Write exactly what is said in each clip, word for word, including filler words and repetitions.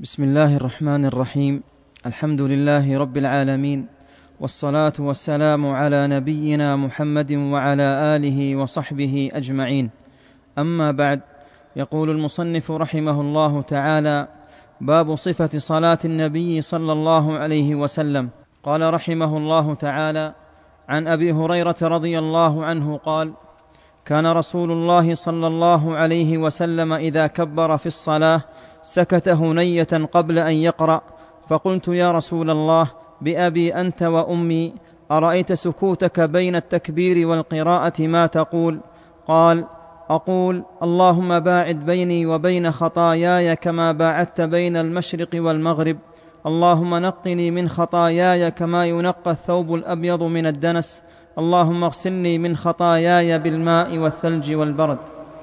بسم الله الرحمن الرحيم. الحمد لله رب العالمين، والصلاة والسلام على نبينا محمد وعلى آله وصحبه أجمعين. أما بعد، يقول المصنف رحمه الله تعالى: باب صفة صلاة النبي صلى الله عليه وسلم. قال رحمه الله تعالى: عن أبي هريرة رضي الله عنه قال: كان رسول الله صلى الله عليه وسلم إذا كبر في الصلاة سكت هنية قبل أن يقرأ، فقلت: يا رسول الله، بأبي أنت وأمي، أرأيت سكوتك بين التكبير والقراءة ما تقول؟ قال: أقول: اللهم باعد بيني وبين خطاياي كما باعدت بين المشرق والمغرب، اللهم نقني من خطاياي كما ينقى الثوب الأبيض من الدنس، اللهم اغسلني من خطاياي بالماء والثلج والبرد.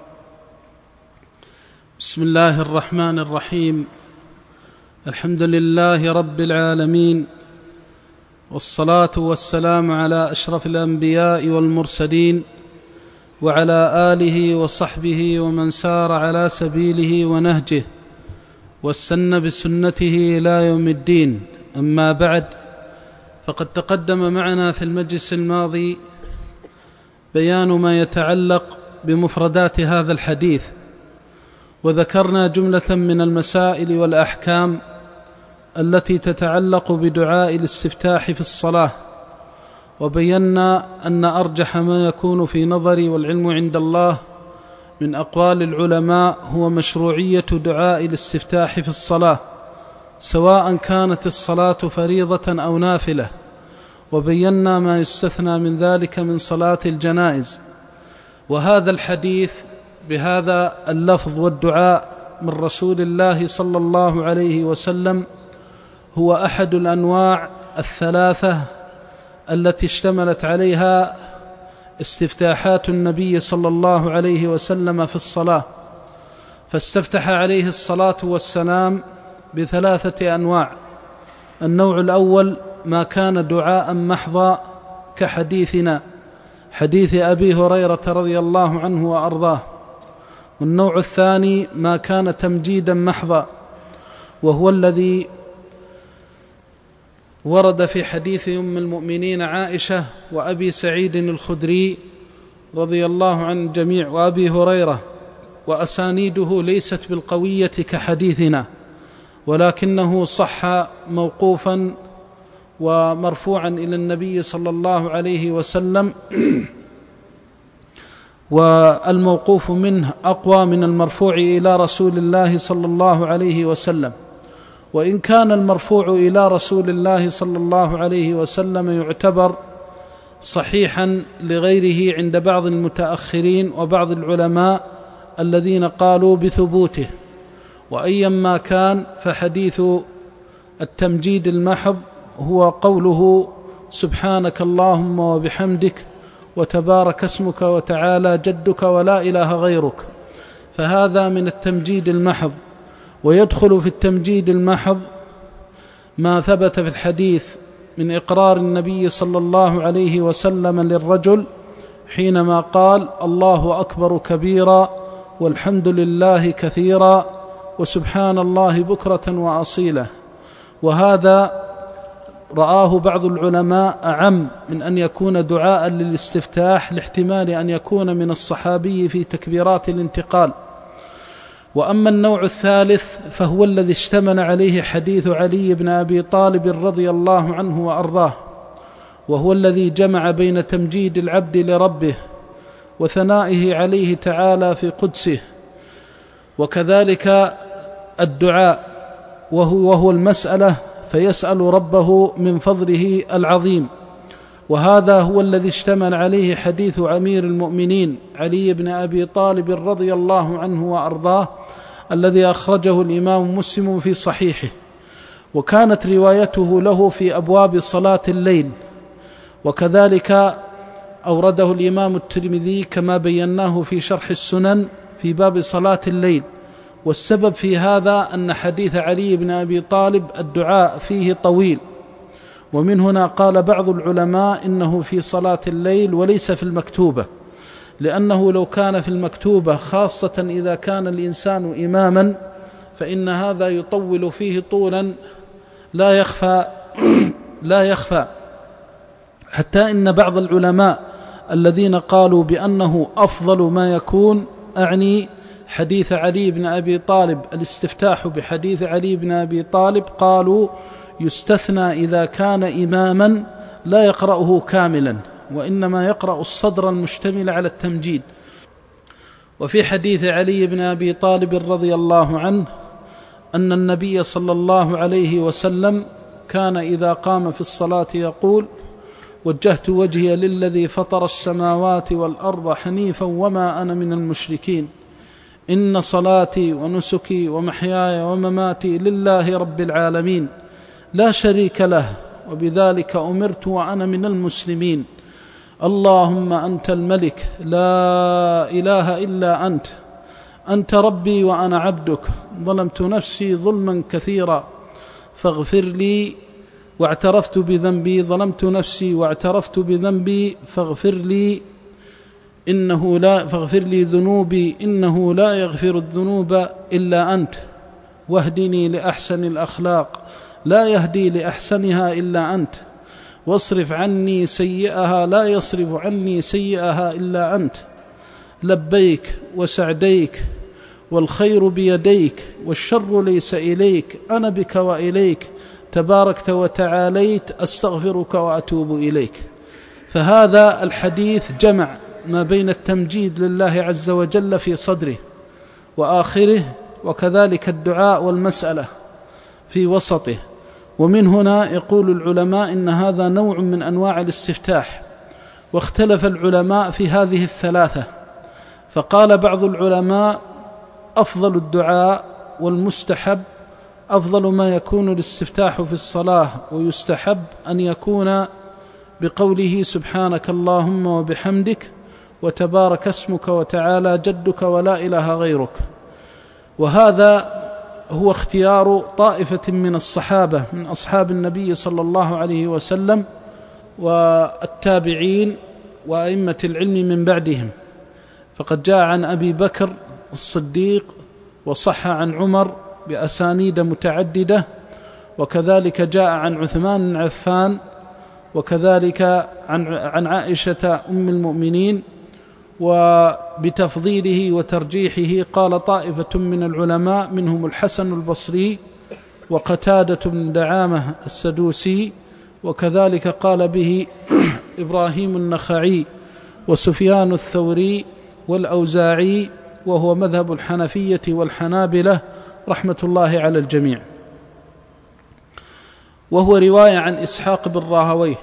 بسم الله الرحمن الرحيم. الحمد لله رب العالمين، والصلاة والسلام على أشرف الأنبياء والمرسلين، وعلى آله وصحبه ومن سار على سبيله ونهجه واستنى بسنته إلى يوم الدين. أما بعد، فقد تقدم معنا في المجلس الماضي بيان ما يتعلق بمفردات هذا الحديث، وذكرنا جملة من المسائل والأحكام التي تتعلق بدعاء الاستفتاح في الصلاة، وبينا أن أرجح ما يكون في نظري والعلم عند الله من أقوال العلماء هو مشروعية دعاء الاستفتاح في الصلاة، سواء كانت الصلاة فريضة أو نافلة، وبينا ما يستثنى من ذلك من صلاة الجنائز. وهذا الحديث بهذا اللفظ والدعاء من رسول الله صلى الله عليه وسلم هو أحد الأنواع الثلاثة التي اشتملت عليها استفتاحات النبي صلى الله عليه وسلم في الصلاة، فاستفتح عليه الصلاة والسلام بثلاثة أنواع. النوع الأول ما كان دعاء محضا كحديثنا، حديث أبي هريرة رضي الله عنه وأرضاه. والنوع الثاني ما كان تمجيدا محضا، وهو الذي ورد في حديث أم المؤمنين عائشة وأبي سعيد الخدري رضي الله عن الجميع وأبي هريرة، وأسانيده ليست بالقوية كحديثنا، ولكنه صح موقوفا ومرفوعا إلى النبي صلى الله عليه وسلم، والموقوف منه أقوى من المرفوع إلى رسول الله صلى الله عليه وسلم. وإن كان المرفوع إلى رسول الله صلى الله عليه وسلم يعتبر صحيحا لغيره عند بعض المتأخرين وبعض العلماء الذين قالوا بثبوته، وأيما كان فحديث التمجيد المحض هو قوله: سبحانك اللهم وبحمدك وتبارك اسمك وتعالى جدك ولا إله غيرك، فهذا من التمجيد المحض. ويدخل في التمجيد المحض ما ثبت في الحديث من إقرار النبي صلى الله عليه وسلم للرجل حينما قال: الله أكبر كبيرا والحمد لله كثيرا وسبحان الله بكرة وأصيلا. وهذا رآه بعض العلماء أعم من أن يكون دعاء للاستفتاح، لاحتمال أن يكون من الصحابي في تكبيرات الانتقال. وأما النوع الثالث فهو الذي اشتمل عليه حديث علي بن أبي طالب رضي الله عنه وأرضاه، وهو الذي جمع بين تمجيد العبد لربه وثنائه عليه تعالى في قدسه، وكذلك الدعاء وهو, وهو المسألة، فيسأل ربه من فضله العظيم. وهذا هو الذي اشتمل عليه حديث أمير المؤمنين علي بن أبي طالب رضي الله عنه وأرضاه، الذي أخرجه الإمام مسلم في صحيحه، وكانت روايته له في أبواب صلاة الليل، وكذلك أورده الإمام الترمذي كما بيناه في شرح السنن في باب صلاة الليل. والسبب في هذا أن حديث علي بن أبي طالب الدعاء فيه طويل، ومن هنا قال بعض العلماء إنه في صلاة الليل وليس في المكتوبة، لأنه لو كان في المكتوبة، خاصة إذا كان الإنسان إماما، فإن هذا يطول فيه طولا لا يخفى لا يخفى حتى إن بعض العلماء الذين قالوا بأنه أفضل ما يكون، أعني حديث علي بن أبي طالب، الاستفتاح بحديث علي بن أبي طالب، قالوا يستثنى إذا كان إماما لا يقرأه كاملا، وإنما يقرأ الصدر المشتمل على التمجيد. وفي حديث علي بن أبي طالب رضي الله عنه أن النبي صلى الله عليه وسلم كان إذا قام في الصلاة يقول: وجهت وجهي للذي فطر السماوات والأرض حنيفا وما أنا من المشركين، إن صلاتي ونسكي ومحياي ومماتي لله رب العالمين لا شريك له وبذلك أمرت وأنا من المسلمين، اللهم أنت الملك لا إله إلا أنت، أنت ربي وأنا عبدك، ظلمت نفسي ظلما كثيرا فاغفر لي واعترفت بذنبي ظلمت نفسي واعترفت بذنبي فاغفر لي إنه لا فاغفر لي ذنوبي إنه لا يغفر الذنوب إلا أنت، واهدني لأحسن الأخلاق لا يهدي لأحسنها إلا أنت، واصرف عني سيئها لا يصرف عني سيئها إلا أنت، لبيك وسعديك والخير بيديك والشر ليس إليك، أنا بك وإليك تباركت وتعاليت، أستغفرك وأتوب إليك. فهذا الحديث جمع ما بين التمجيد لله عز وجل في صدره وآخره، وكذلك الدعاء والمسألة في وسطه. ومن هنا يقول العلماء إن هذا نوع من أنواع الاستفتاح، واختلف العلماء في هذه الثلاثة، فقال بعض العلماء أفضل الدعاء والمستحب أفضل ما يكون الاستفتاح في الصلاة، ويستحب أن يكون بقوله سبحانك اللهم وبحمدك وتبارك اسمك وتعالى جدك ولا إله غيرك. وهذا هو اختيار طائفة من الصحابة من أصحاب النبي صلى الله عليه وسلم والتابعين وأئمة العلم من بعدهم، فقد جاء عن أبي بكر الصديق وصح عن عمر بأسانيد متعددة، وكذلك جاء عن عثمان بن عفان، وكذلك عن عن عائشة أم المؤمنين. وبتفضيله وترجيحه قال طائفة من العلماء منهم الحسن البصري وقتادة بن دعامة السدوسي، وكذلك قال به إبراهيم النخعي وسفيان الثوري والأوزاعي، وهو مذهب الحنفية والحنابلة رحمة الله على الجميع. وهو رواية عن إسحاق بن راهويه،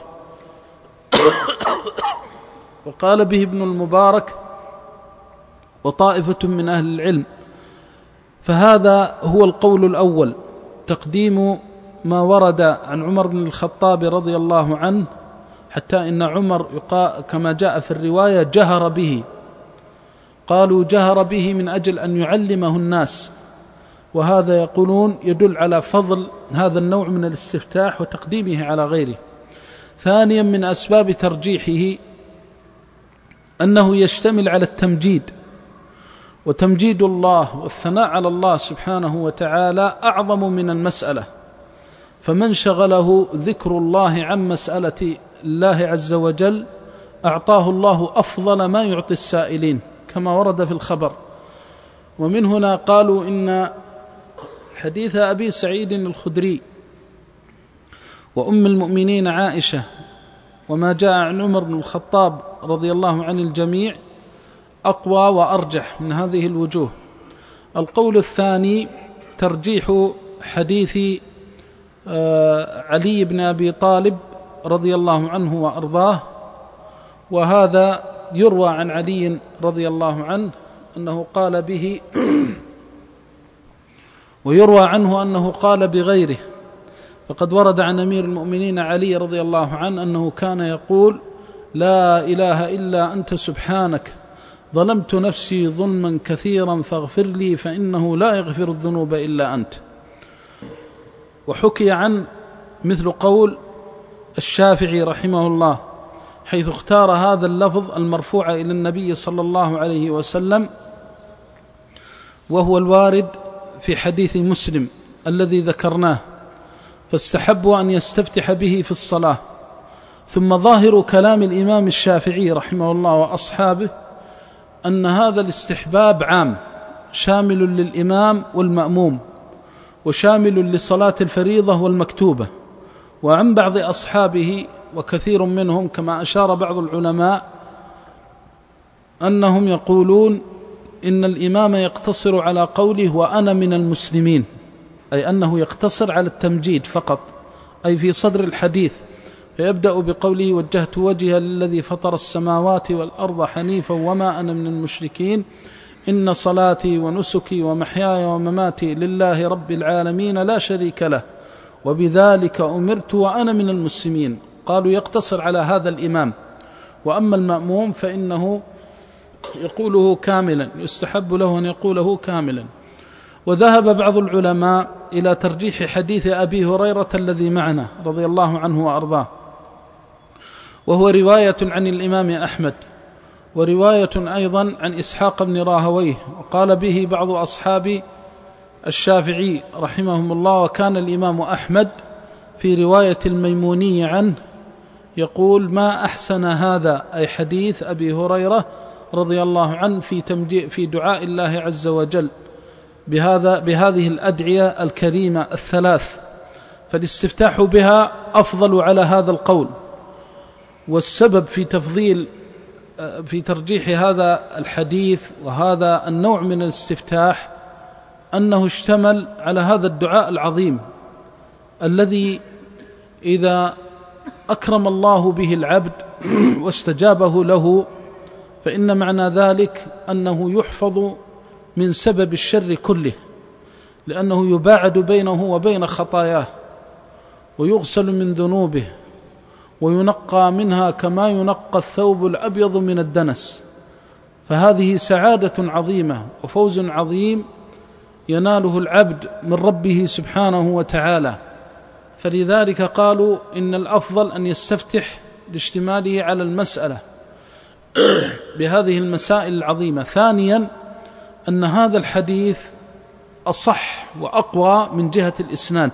وقال به ابن المبارك وطائفة من أهل العلم. فهذا هو القول الأول، تقديم ما ورد عن عمر بن الخطاب رضي الله عنه، حتى إن عمر كما جاء في الرواية جهر به، قالوا جهر به من أجل أن يعلمه الناس، وهذا يقولون يدل على فضل هذا النوع من الاستفتاح وتقديمه على غيره. ثانيا من أسباب ترجيحه أنه يشتمل على التمجيد، وتمجيد الله والثناء على الله سبحانه وتعالى أعظم من المسألة، فمن شغله ذكر الله عن مسألة الله عز وجل أعطاه الله أفضل ما يعطي السائلين كما ورد في الخبر. ومن هنا قالوا إن حديث أبي سعيد الخدري وأم المؤمنين عائشة وما جاء عن عمر بن الخطاب رضي الله عن الجميع أقوى وأرجح من هذه الوجوه. القول الثاني ترجيح حديث علي بن أبي طالب رضي الله عنه وأرضاه، وهذا يروى عن علي رضي الله عنه أنه قال به ويروى عنه أنه قال بغيره. فقد ورد عن أمير المؤمنين علي رضي الله عنه أنه كان يقول لا إله إلا أنت سبحانك ظلمت نفسي ظلما كثيرا فاغفر لي فإنه لا يغفر الذنوب إلا أنت. وحكي عن مثل قول الشافعي رحمه الله حيث اختار هذا اللفظ المرفوع إلى النبي صلى الله عليه وسلم، وهو الوارد في حديث مسلم الذي ذكرناه، فاستحبوا أن يستفتح به في الصلاة. ثم ظاهر كلام الإمام الشافعي رحمه الله وأصحابه أن هذا الاستحباب عام شامل للإمام والمأموم وشامل لصلاة الفريضة والمكتوبة. وعن بعض أصحابه وكثير منهم كما أشار بعض العلماء أنهم يقولون إن الإمام يقتصر على قوله وأنا من المسلمين، أي أنه يقتصر على التمجيد فقط، أي في صدر الحديث، فيبدأ بقوله وجهت وجهي للذي فطر السماوات والأرض حنيفا وما أنا من المشركين إن صلاتي ونسكي ومحياي ومماتي لله رب العالمين لا شريك له وبذلك أمرت وأنا من المسلمين. قالوا يقتصر على هذا الإمام. وأما المأموم فإنه يقوله كاملا، يستحب له أن يقوله كاملا. وذهب بعض العلماء إلى ترجيح حديث أبي هريرة الذي معنا رضي الله عنه وأرضاه، وهو رواية عن الإمام أحمد ورواية أيضا عن إسحاق بن راهويه، وقال به بعض أصحاب الشافعي رحمهم الله. وكان الإمام أحمد في رواية الميموني عنه يقول ما أحسن هذا، أي حديث أبي هريرة رضي الله عنه في تمجيء في دعاء الله عز وجل بهذا بهذه الأدعية الكريمة الثلاث، فالاستفتاح بها أفضل على هذا القول. والسبب في تفضيل في ترجيح هذا الحديث وهذا النوع من الاستفتاح أنه اشتمل على هذا الدعاء العظيم الذي إذا أكرم الله به العبد واستجابه له فإن معنى ذلك أنه يحفظ من سبب الشر كله، لأنه يباعد بينه وبين خطاياه ويغسل من ذنوبه وينقى منها كما ينقى الثوب الأبيض من الدنس. فهذه سعادة عظيمة وفوز عظيم يناله العبد من ربه سبحانه وتعالى. فلذلك قالوا إن الأفضل أن يستفتح لاشتماله على المسألة بهذه المسائل العظيمة. ثانيا أن هذا الحديث أصح وأقوى من جهة الإسناد،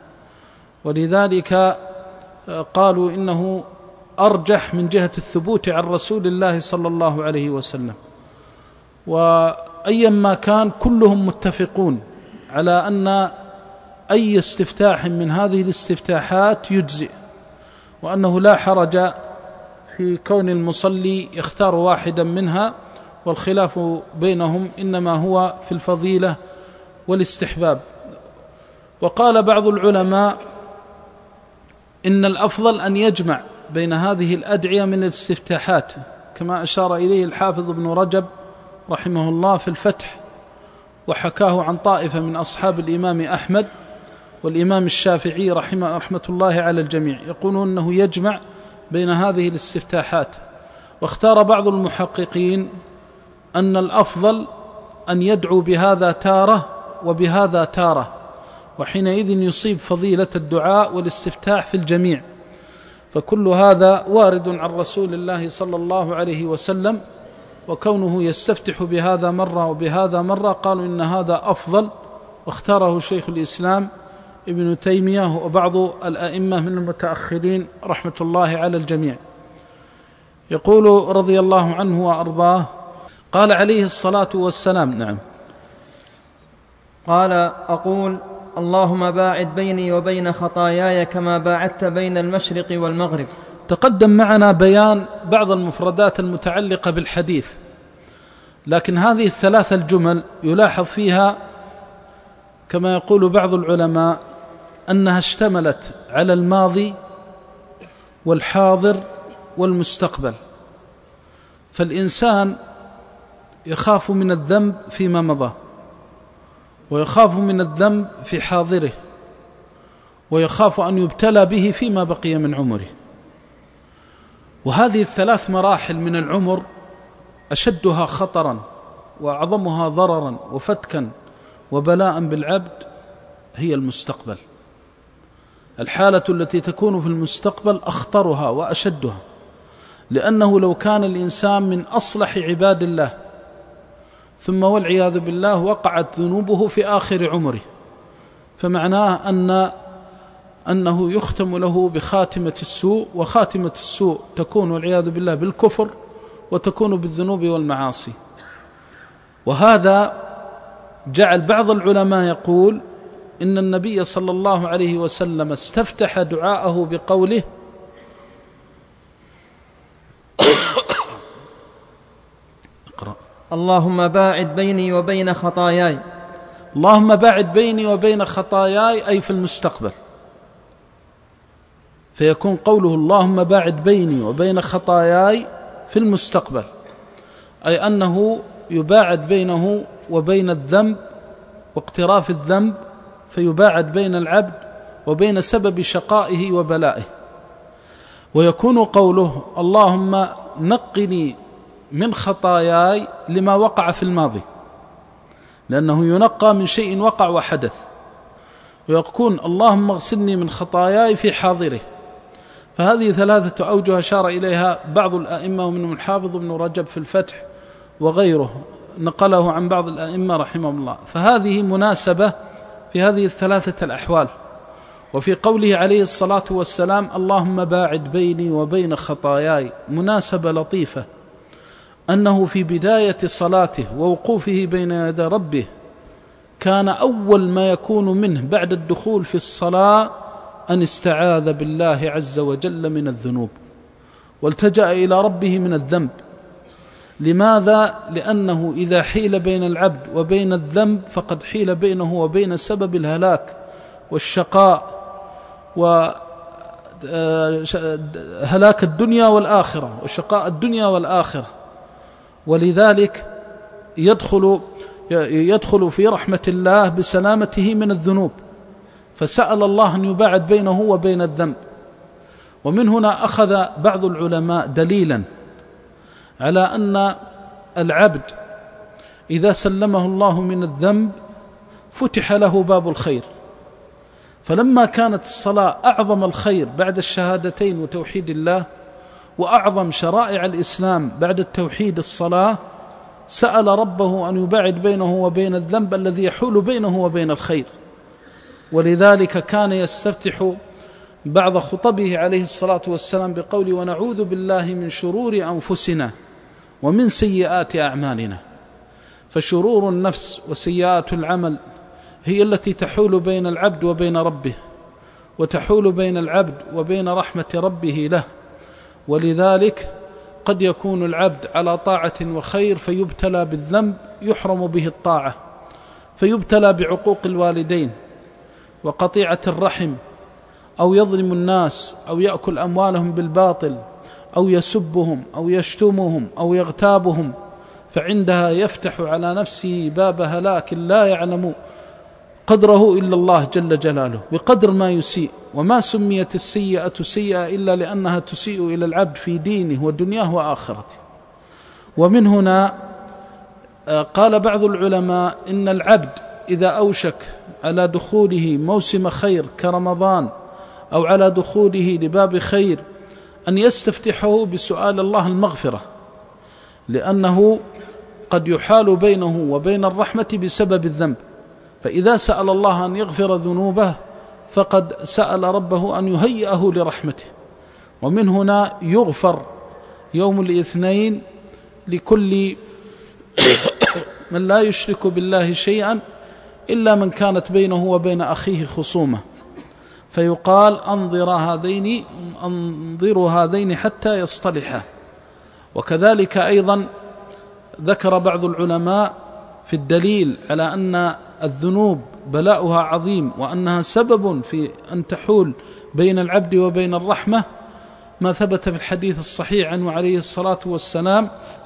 ولذلك قالوا إنه أرجح من جهة الثبوت عن رسول الله صلى الله عليه وسلم. وأيما كان كلهم متفقون على أن أي استفتاح من هذه الاستفتاحات يجزئ، وأنه لا حرج في كون المصلي يختار واحدا منها، والخلاف بينهم إنما هو في الفضيلة والاستحباب. وقال بعض العلماء إن الأفضل أن يجمع بين هذه الأدعية من الاستفتاحات كما أشار إليه الحافظ ابن رجب رحمه الله في الفتح، وحكاه عن طائفة من أصحاب الإمام أحمد والإمام الشافعي رحمه رحمة الله على الجميع، يقولون أنه يجمع بين هذه الاستفتاحات. واختار بعض المحققين أن الأفضل أن يدعو بهذا تارة وبهذا تارة، وحينئذ يصيب فضيلة الدعاء والاستفتاح في الجميع. فكل هذا وارد عن رسول الله صلى الله عليه وسلم، وكونه يستفتح بهذا مرة وبهذا مرة قالوا إن هذا أفضل، واختاره شيخ الإسلام ابن تيمية وبعض الأئمة من المتأخرين رحمة الله على الجميع. يقول رضي الله عنه وأرضاه قال عليه الصلاة والسلام نعم قال أقول اللهم باعد بيني وبين خطاياي كما باعدت بين المشرق والمغرب. تقدم معنا بيان بعض المفردات المتعلقة بالحديث، لكن هذه الثلاثة الجمل يلاحظ فيها كما يقول بعض العلماء أنها اشتملت على الماضي والحاضر والمستقبل. فالإنسان يخاف من الذنب فيما مضى، ويخاف من الذنب في حاضره، ويخاف أن يبتلى به فيما بقي من عمره. وهذه الثلاث مراحل من العمر أشدها خطرا وأعظمها ضررا وفتكا وبلاء بالعبد هي المستقبل. الحالة التي تكون في المستقبل أخطرها وأشدها، لأنه لو كان الإنسان من أصلح عباد الله ثم والعياذ بالله وقعت ذنوبه في آخر عمره، فمعناه أن أنه يختم له بخاتمة السوء، وخاتمة السوء تكون والعياذ بالله بالكفر، وتكون بالذنوب والمعاصي. وهذا جعل بعض العلماء يقول إن النبي صلى الله عليه وسلم استفتح دعاءه بقوله: اقرأ. اللهم باعد بيني وبين خطاياي. اللهم باعد بيني وبين خطاياي، أي في المستقبل، فيكون قوله اللهم باعد بيني وبين خطاياي في المستقبل، أي أنه يباعد بينه وبين الذنب واقتراف الذنب، فيباعد بين العبد وبين سبب شقائه وبلائه. ويكون قوله اللهم نقني من خطاياي لما وقع في الماضي، لأنه ينقى من شيء وقع وحدث. ويكون اللهم اغسلني من خطاياي في حاضره. فهذه ثلاثة أوجه أشار إليها بعض الأئمة، ومنهم الحافظ ابن رجب في الفتح وغيره نقله عن بعض الأئمة رحمهم الله. فهذه مناسبة في هذه الثلاثة الأحوال. وفي قوله عليه الصلاة والسلام اللهم باعد بيني وبين خطاياي، مناسبة لطيفة، أنه في بداية صلاته ووقوفه بين يدي ربه كان أول ما يكون منه بعد الدخول في الصلاة أن استعاذ بالله عز وجل من الذنوب، والتجأ إلى ربه من الذنب. لماذا؟ لأنه إذا حيل بين العبد وبين الذنب فقد حيل بينه وبين سبب الهلاك والشقاء وهلاك الدنيا والآخرة وشقاء الدنيا والآخرة. ولذلك يدخل يدخل في رحمة الله بسلامته من الذنوب، فسأل الله أن يباعد بينه وبين الذنب. ومن هنا أخذ بعض العلماء دليلا على أن العبد إذا سلمه الله من الذنب فتح له باب الخير. فلما كانت الصلاة أعظم الخير بعد الشهادتين وتوحيد الله، وأعظم شرائع الإسلام بعد التوحيد الصلاة، سأل ربه أن يباعد بينه وبين الذنب الذي يحول بينه وبين الخير. ولذلك كان يستفتح بعض خطبه عليه الصلاة والسلام بقول ونعوذ بالله من شرور أنفسنا ومن سيئات أعمالنا. فشرور النفس وسيئات العمل هي التي تحول بين العبد وبين ربه، وتحول بين العبد وبين رحمة ربه له. ولذلك قد يكون العبد على طاعة وخير فيبتلى بالذنب يحرم به الطاعة، فيبتلى بعقوق الوالدين وقطيعة الرحم، أو يظلم الناس، أو يأكل أموالهم بالباطل، أو يسبهم، أو يشتمهم، أو يغتابهم، فعندها يفتح على نفسه باب هلاك لا يعلم قدره إلا الله جل جلاله بقدر ما يسيء. وما سميت السيئة سيئة إلا لأنها تسيء إلى العبد في دينه ودنياه وآخرته. ومن هنا قال بعض العلماء إن العبد إذا أوشك على دخوله موسم خير كرمضان، أو على دخوله لباب خير، أن يستفتحه بسؤال الله المغفرة، لأنه قد يحال بينه وبين الرحمة بسبب الذنب. فإذا سأل الله أن يغفر ذنوبه فقد سأل ربه أن يهيئه لرحمته. ومن هنا يغفر يوم الاثنين لكل من لا يشرك بالله شيئا إلا من كانت بينه وبين أخيه خصومة، فيقال أنظر هذين أنظروا هذين حتى يصطلحا. وكذلك أيضا ذكر بعض العلماء في الدليل على أن الذنوب بلاؤها عظيم وأنها سبب في أن تحول بين العبد وبين الرحمة، ما ثبت في الحديث الصحيح عنه عليه الصلاة والسلام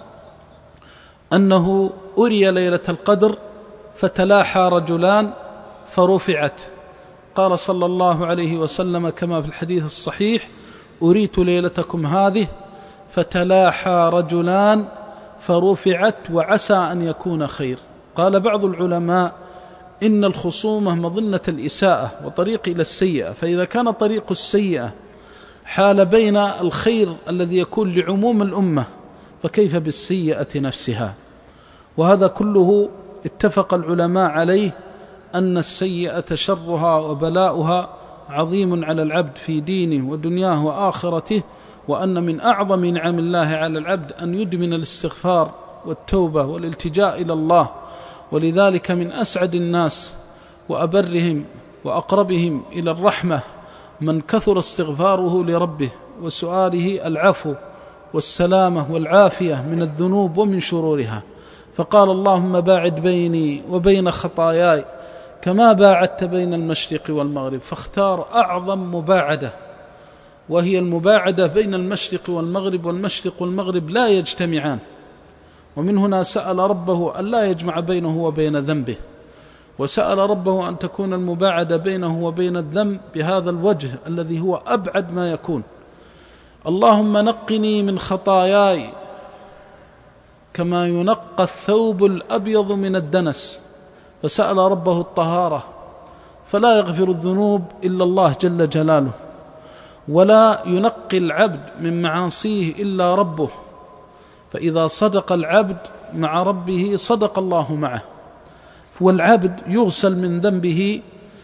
أنه أري ليلة القدر فتلاحى رجلان فرفعت، قال صلى الله عليه وسلم كما في الحديث الصحيح أريت ليلتكم هذه فتلاحى رجلان فرفعت وعسى أن يكون خير. قال بعض العلماء إن الخصومة مظنة الإساءة وطريق إلى السيئة، فإذا كان طريق السيئة حال بين الخير الذي يكون لعموم الأمة فكيف بالسيئة نفسها. وهذا كله اتفق العلماء عليه أن السيئة شرها وبلاؤها عظيم على العبد في دينه ودنياه وآخرته، وأن من أعظم نعم الله على العبد أن يدمن الاستغفار والتوبة والالتجاء إلى الله. ولذلك من أسعد الناس وأبرهم وأقربهم إلى الرحمة من كثر استغفاره لربه وسؤاله العفو والسلامة والعافية من الذنوب ومن شرورها. فقال: اللهم باعد بيني وبين خطاياي كما باعدت بين المشرق والمغرب. فاختار أعظم مباعدة، وهي المباعدة بين المشرق والمغرب، والمشرق والمغرب لا يجتمعان. ومن هنا سأل ربه أن لا يجمع بينه وبين ذنبه، وسأل ربه أن تكون المباعدة بينه وبين الذنب بهذا الوجه الذي هو أبعد ما يكون: اللهم نقني من خطاياي كما ينقى الثوب الأبيض من الدنس. فسأل ربه الطهارة، فلا يغفر الذنوب إلا الله جل جلاله، ولا ينقي العبد من معاصيه إلا ربه. فإذا صدق العبد مع ربه صدق الله معه، والعبد يغسل من ذنبه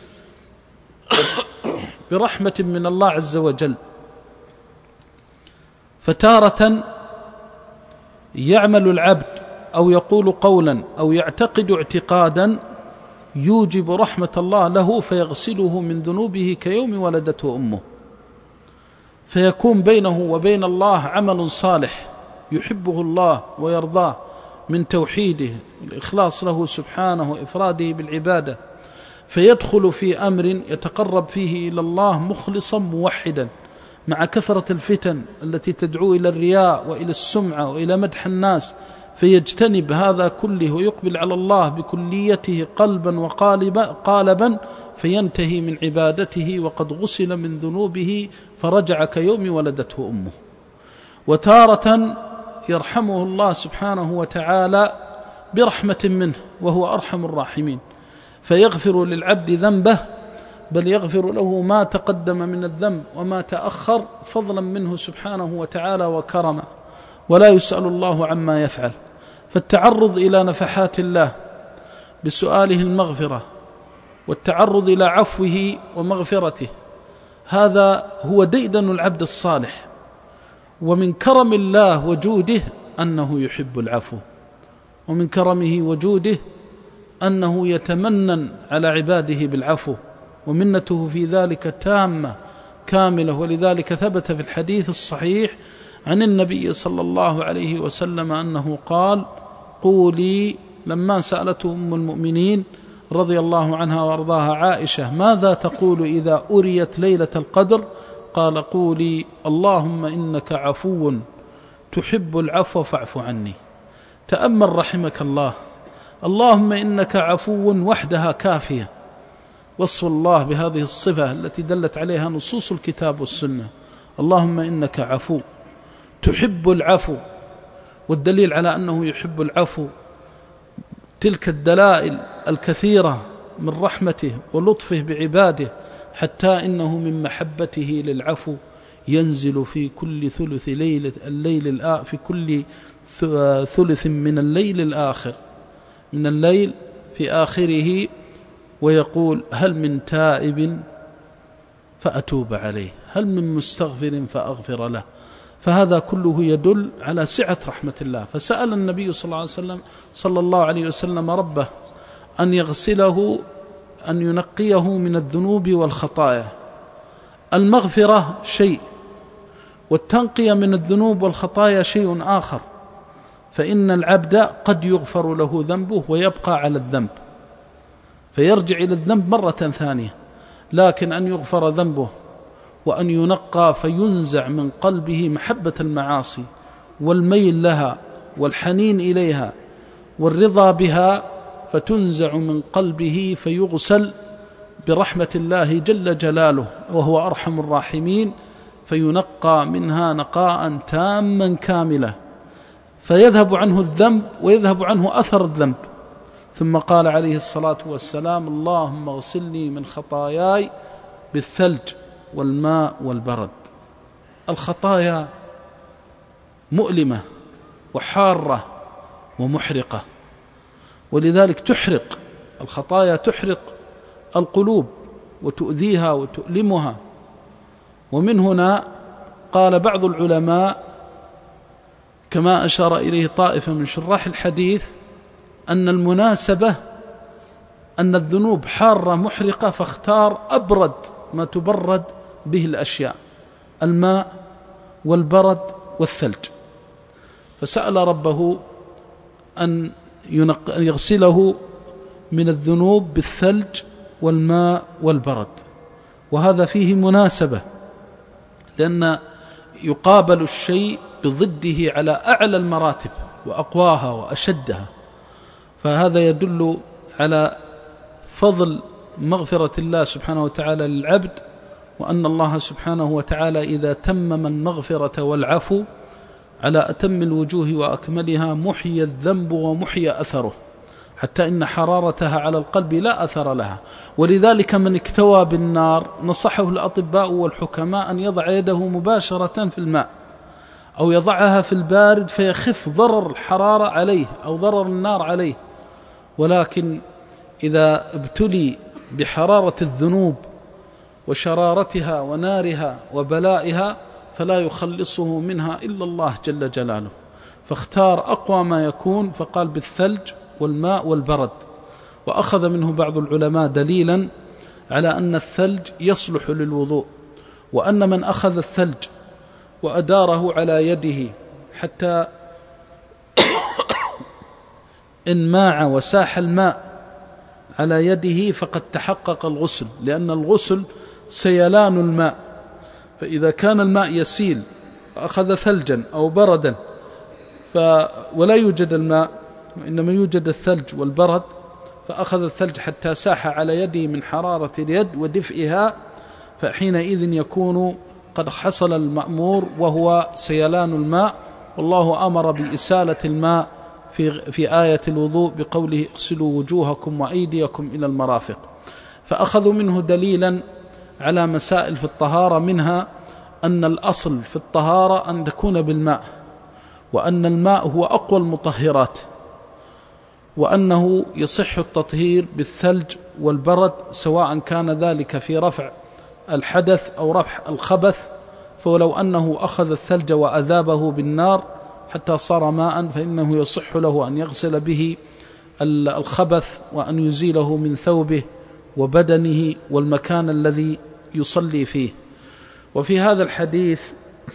برحمة من الله عز وجل. فتارة يعمل العبد أو يقول قولا أو يعتقد اعتقادا يوجب رحمة الله له، فيغسله من ذنوبه كيوم ولدته أمه، فيكون بينه وبين الله عمل صالح يحبه الله ويرضاه من توحيده والإخلاص له سبحانه وإفراده بالعبادة، فيدخل في أمر يتقرب فيه إلى الله مخلصا موحدا، مع كثرة الفتن التي تدعو إلى الرياء وإلى السمعة وإلى مدح الناس، فيجتنب هذا كله ويقبل على الله بكليته قلبا وقالبا، فينتهي من عبادته وقد غسل من ذنوبه فرجع كيوم ولدته أمه. وتارة يرحمه الله سبحانه وتعالى برحمة منه وهو أرحم الراحمين، فيغفر للعبد ذنبه، بل يغفر له ما تقدم من الذنب وما تأخر فضلا منه سبحانه وتعالى وكرما، ولا يسأل الله عما يفعل. فالتعرض إلى نفحات الله بسؤاله المغفرة والتعرض إلى عفوه ومغفرته، هذا هو ديدن العبد الصالح. ومن كرم الله وجوده أنه يحب العفو، ومن كرمه وجوده أنه يتمنن على عباده بالعفو، ومنته في ذلك تامة كاملة. ولذلك ثبت في الحديث الصحيح عن النبي صلى الله عليه وسلم أنه قال: قولي، لما سألته أم المؤمنين رضي الله عنها وارضاها عائشة: ماذا تقول إذا أريت ليلة القدر؟ قال: قولي اللهم إنك عفو تحب العفو فاعف عني. تأمل رحمك الله، اللهم إنك عفو وحدها كافية، وصف الله بهذه الصفة التي دلت عليها نصوص الكتاب والسنة. اللهم إنك عفو تحب العفو، والدليل على أنه يحب العفو تلك الدلائل الكثيرة من رحمته ولطفه بعباده، حتى إنه من محبته للعفو ينزل في كل ثلث ليلة الليل الآخر في كل ثلث من الليل الآخر من الليل في آخره ويقول: هل من تائب فأتوب عليه، هل من مستغفر فأغفر له. فهذا كله يدل على سعة رحمة الله. فسأل النبي صلى الله عليه وسلم صلى الله عليه وسلم ربه أن يغسله، أن ينقيه من الذنوب والخطايا. المغفرة شيء، والتنقية من الذنوب والخطايا شيء آخر. فإن العبد قد يغفر له ذنبه ويبقى على الذنب فيرجع إلى الذنب مرة ثانية، لكن أن يغفر ذنبه وأن ينقى فينزع من قلبه محبة المعاصي والميل لها والحنين إليها والرضا بها، فتنزع من قلبه فيغسل برحمة الله جل جلاله وهو أرحم الراحمين، فينقى منها نقاء تاما كاملا، فيذهب عنه الذنب ويذهب عنه أثر الذنب. ثم قال عليه الصلاة والسلام: اللهم اغسلني من خطاياي بالثلج والماء والبرد. الخطايا مؤلمة وحارة ومحرقة، ولذلك تحرق الخطايا، تحرق القلوب وتؤذيها وتؤلمها. ومن هنا قال بعض العلماء كما أشار إليه طائفة من شراح الحديث أن المناسبة أن الذنوب حارة محرقة، فاختار أبرد ما تبرد به الأشياء، الماء والبرد والثلج، فسأل ربه أن يغسله من الذنوب بالثلج والماء والبرد. وهذا فيه مناسبة، لأن يقابل الشيء بضده على أعلى المراتب وأقواها وأشدها، فهذا يدل على فضل مغفرة الله سبحانه وتعالى للعبد، وأن الله سبحانه وتعالى إذا تمم المغفرة والعفو على أتم الوجوه وأكملها محي الذنب ومحي أثره، حتى إن حرارتها على القلب لا أثر لها. ولذلك من اكتوى بالنار نصحه الأطباء والحكماء أن يضع يده مباشرة في الماء أو يضعها في البارد فيخف ضرر الحرارة عليه أو ضرر النار عليه. ولكن إذا ابتلي بحرارة الذنوب وشرارتها ونارها وبلائها فلا يخلصه منها إلا الله جل جلاله، فاختار أقوى ما يكون فقال بالثلج والماء والبرد. وأخذ منه بعض العلماء دليلا على أن الثلج يصلح للوضوء، وأن من أخذ الثلج وأداره على يده حتى إن ماع وساح الماء على يده فقد تحقق الغسل، لأن الغسل سيلان الماء، فإذا كان الماء يسيل فأخذ ثلجا أو بردا ف ولا يوجد الماء وإنما يوجد الثلج والبرد، فأخذ الثلج حتى ساح على يده من حرارة اليد ودفئها، فحينئذ يكون قد حصل المأمور وهو سيلان الماء. والله أمر بإسالة الماء في, في آية الوضوء بقوله اغسلوا وجوهكم وأيديكم إلى المرافق. فأخذوا منه دليلا على مسائل في الطهارة، منها أن الأصل في الطهارة أن تكون بالماء، وأن الماء هو أقوى المطهرات، وأنه يصح التطهير بالثلج والبرد سواء كان ذلك في رفع الحدث أو رفع الخبث. فولو أنه أخذ الثلج وأذابه بالنار حتى صار ماء فإنه يصح له أن يغسل به الخبث وأن يزيله من ثوبه وبدنه والمكان الذي يصلي فيه. وفي هذا الحديث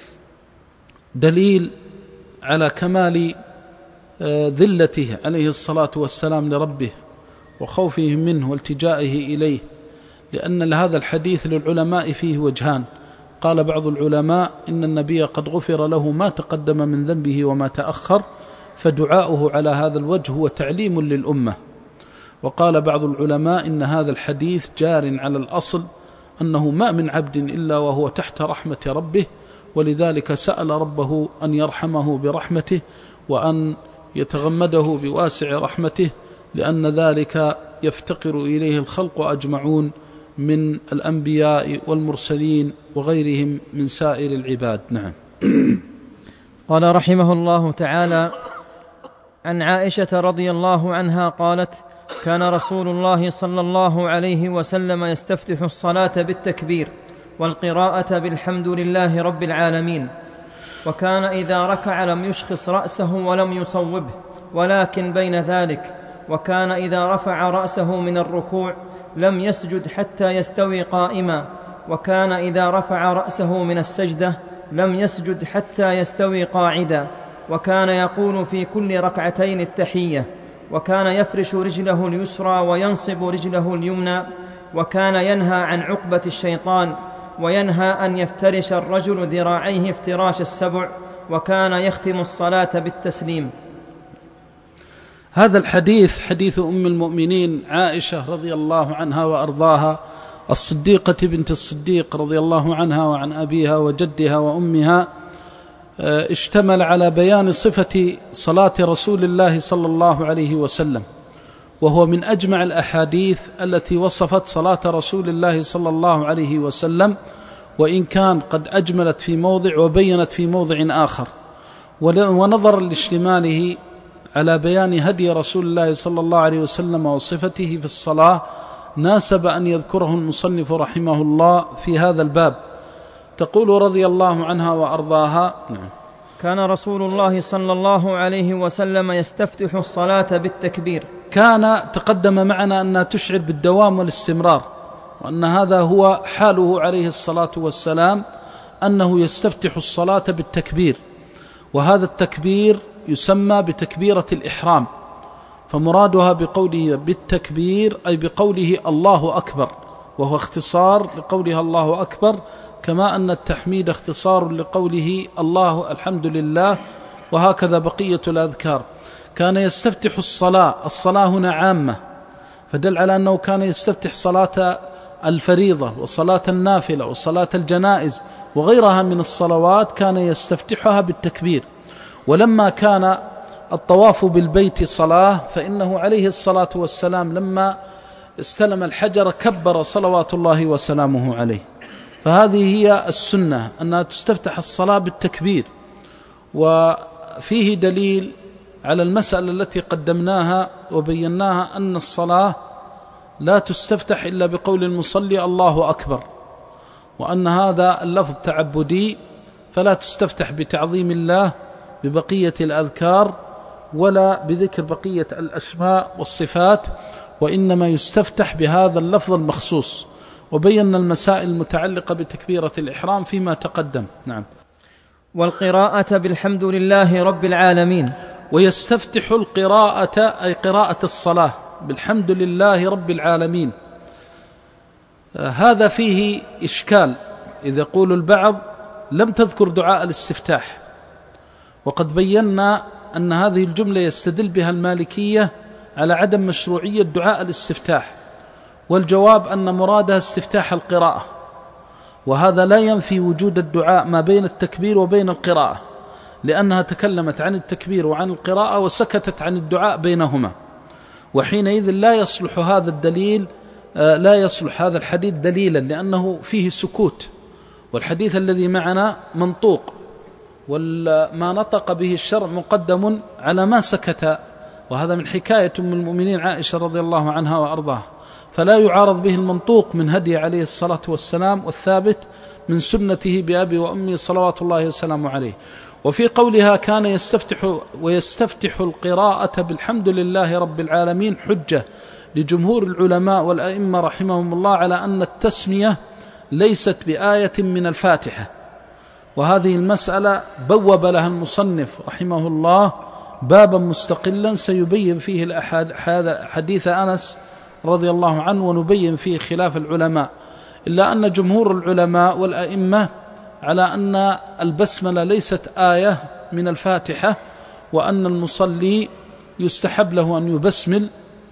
دليل على كمال ذلته عليه الصلاة والسلام لربه وخوفه منه والتجائه إليه، لأن هذا الحديث للعلماء فيه وجهان. قال بعض العلماء إن النبي قد غفر له ما تقدم من ذنبه وما تأخر، فدعاؤه على هذا الوجه هو تعليم للأمة. وقال بعض العلماء إن هذا الحديث جار على الأصل أنه ما من عبد إلا وهو تحت رحمة ربه، ولذلك سأل ربه أن يرحمه برحمته وأن يتغمده بواسع رحمته، لأن ذلك يفتقر إليه الخلق أجمعون من الأنبياء والمرسلين وغيرهم من سائر العباد. نعم. قال رحمه الله تعالى: عن عائشة رضي الله عنها قالت: كان رسول الله صلى الله عليه وسلم يستفتح الصلاة بالتكبير والقراءة بالحمد لله رب العالمين، وكان إذا ركع لم يشخص رأسه ولم يصوبه ولكن بين ذلك، وكان إذا رفع رأسه من الركوع لم يسجد حتى يستوي قائما، وكان إذا رفع رأسه من السجدة لم يسجد حتى يستوي قاعدا، وكان يقول في كل ركعتين التحية، وكان يفرش رجله اليسرى وينصب رجله اليمنى، وكان ينهى عن عقبة الشيطان، وينهى أن يفترش الرجل ذراعيه افتراش السبع، وكان يختم الصلاة بالتسليم. هذا الحديث حديث أم المؤمنين عائشة رضي الله عنها وأرضاها الصديقة بنت الصديق رضي الله عنها وعن أبيها وجدها وأمها، اشتمل على بيان صفة صلاة رسول الله صلى الله عليه وسلم، وهو من أجمع الأحاديث التي وصفت صلاة رسول الله صلى الله عليه وسلم، وإن كان قد أجملت في موضع وبينت في موضع آخر. ونظرا لاشتماله على بيان هدي رسول الله صلى الله عليه وسلم وصفته في الصلاة ناسب أن يذكره المصنف رحمه الله في هذا الباب. تقول رضي الله عنها وأرضاها: نعم. كان رسول الله صلى الله عليه وسلم يستفتح الصلاة بالتكبير. كان تقدم معنا أنها تشعر بالدوام والاستمرار، وأن هذا هو حاله عليه الصلاة والسلام، أنه يستفتح الصلاة بالتكبير، وهذا التكبير يسمى بتكبيرة الإحرام، فمرادها بقوله بالتكبير أي بقوله الله أكبر، وهو اختصار لقولها الله أكبر، كما أن التحميد اختصار لقوله الله الحمد لله، وهكذا بقية الأذكار. كان يستفتح الصلاة، الصلاة هنا عامة، فدل على أنه كان يستفتح صلاة الفريضة وصلاة النافلة وصلاة الجنائز وغيرها من الصلوات، كان يستفتحها بالتكبير. ولما كان الطواف بالبيت صلاة، فإنه عليه الصلاة والسلام لما استلم الحجر كبر صلوات الله وسلامه عليه. فهذه هي السنة، أنها تستفتح الصلاة بالتكبير. وفيه دليل على المسألة التي قدمناها وبيناها، أن الصلاة لا تستفتح إلا بقول المصلي الله أكبر، وأن هذا اللفظ تعبدي، فلا تستفتح بتعظيم الله ببقية الأذكار ولا بذكر بقية الأسماء والصفات، وإنما يستفتح بهذا اللفظ المخصوص. وبينا المسائل المتعلقة بتكبيرة الإحرام فيما تقدم. نعم. والقراءة بالحمد لله رب العالمين. ويستفتح القراءة أي قراءة الصلاة بالحمد لله رب العالمين. هذا فيه إشكال، إذا يقول البعض لم تذكر دعاء الاستفتاح، وقد بينا أن هذه الجملة يستدل بها المالكية على عدم مشروعية دعاء الاستفتاح، والجواب أن مرادها استفتاح القراءة، وهذا لا ينفي وجود الدعاء ما بين التكبير وبين القراءة، لأنها تكلمت عن التكبير وعن القراءة وسكتت عن الدعاء بينهما، وحينئذ لا يصلح هذا الدليل لا يصلح هذا الحديث دليلا، لأنه فيه سكوت، والحديث الذي معنا منطوق، وما نطق به الشرع مقدم على ما سكت، وهذا من حكاية أم المؤمنين عائشة رضي الله عنها وأرضاها، فلا يعارض به المنطوق من هدي عليه الصلاة والسلام، والثابت من سنته بأبي وأمي صلوات الله وسلامه عليه. وفي قولها كان يستفتح ويستفتح القراءة بالحمد لله رب العالمين حجة لجمهور العلماء والأئمة رحمهم الله على أن التسمية ليست بآية من الفاتحة، وهذه المسألة بوب لها المصنف رحمه الله بابا مستقلا سيبين فيه حديث أنس رضي الله عنه، ونبين فيه خلاف العلماء، إلا أن جمهور العلماء والأئمة على أن البسملة ليست آية من الفاتحة، وأن المصلي يستحب له أن يبسمل،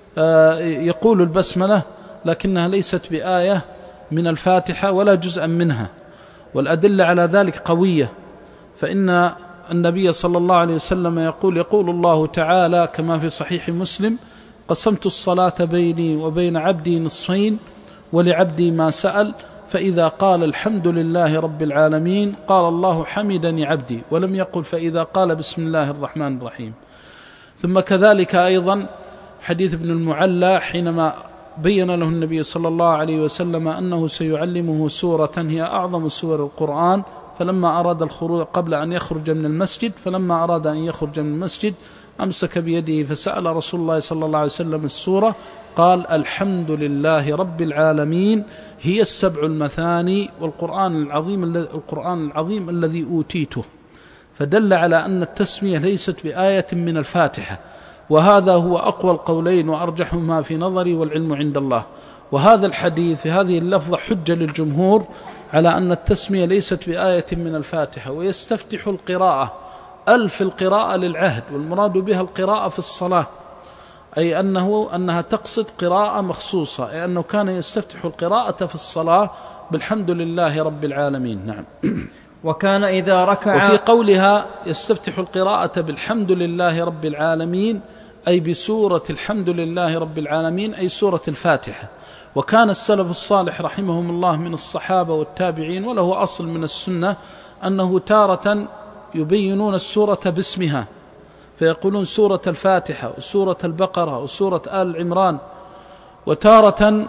يقول البسملة، لكنها ليست بآية من الفاتحة ولا جزءا منها، والأدلة على ذلك قوية. فإن النبي صلى الله عليه وسلم يقول يقول الله تعالى كما في صحيح مسلم: قسمت الصلاة بيني وبين عبدي نصفين ولعبدي ما سأل، فإذا قال الحمد لله رب العالمين قال الله حمدني عبدي، ولم يقل فإذا قال بسم الله الرحمن الرحيم. ثم كذلك أيضا حديث ابن المعلى حينما بين له النبي صلى الله عليه وسلم أنه سيعلمه سورة هي أعظم سور القرآن، فلما أراد الخروج قبل أن يخرج من المسجد فلما أراد أن يخرج من المسجد أمسك بيده فسأل رسول الله صلى الله عليه وسلم السورة، قال: الحمد لله رب العالمين هي السبع المثاني والقرآن العظيم القرآن العظيم الذي أوتيته. فدل على أن التسمية ليست بآية من الفاتحة، وهذا هو أقوى القولين وأرجحهما في نظري والعلم عند الله. وهذا الحديث في هذه اللفظة حجة للجمهور على أن التسمية ليست بآية من الفاتحة. ويستفتح القراءة ألف القراءة للعهد، والمراد بها القراءة في الصلاة، أي أنه أنها تقصد قراءة مخصوصة، أي أنه كان يستفتح القراءة في الصلاة بالحمد لله رب العالمين. نعم. وكان إذا ركع، وفي قولها يستفتح القراءة بالحمد لله رب العالمين أي بسورة الحمد لله رب العالمين، أي سورة الفاتحة. وكان السلف الصالح رحمهم الله من الصحابة والتابعين، وله أصل من السنة، أنه تارة يبينون السورة باسمها، فيقولون سورة الفاتحة وسورة البقرة وسورة آل عمران، وتارة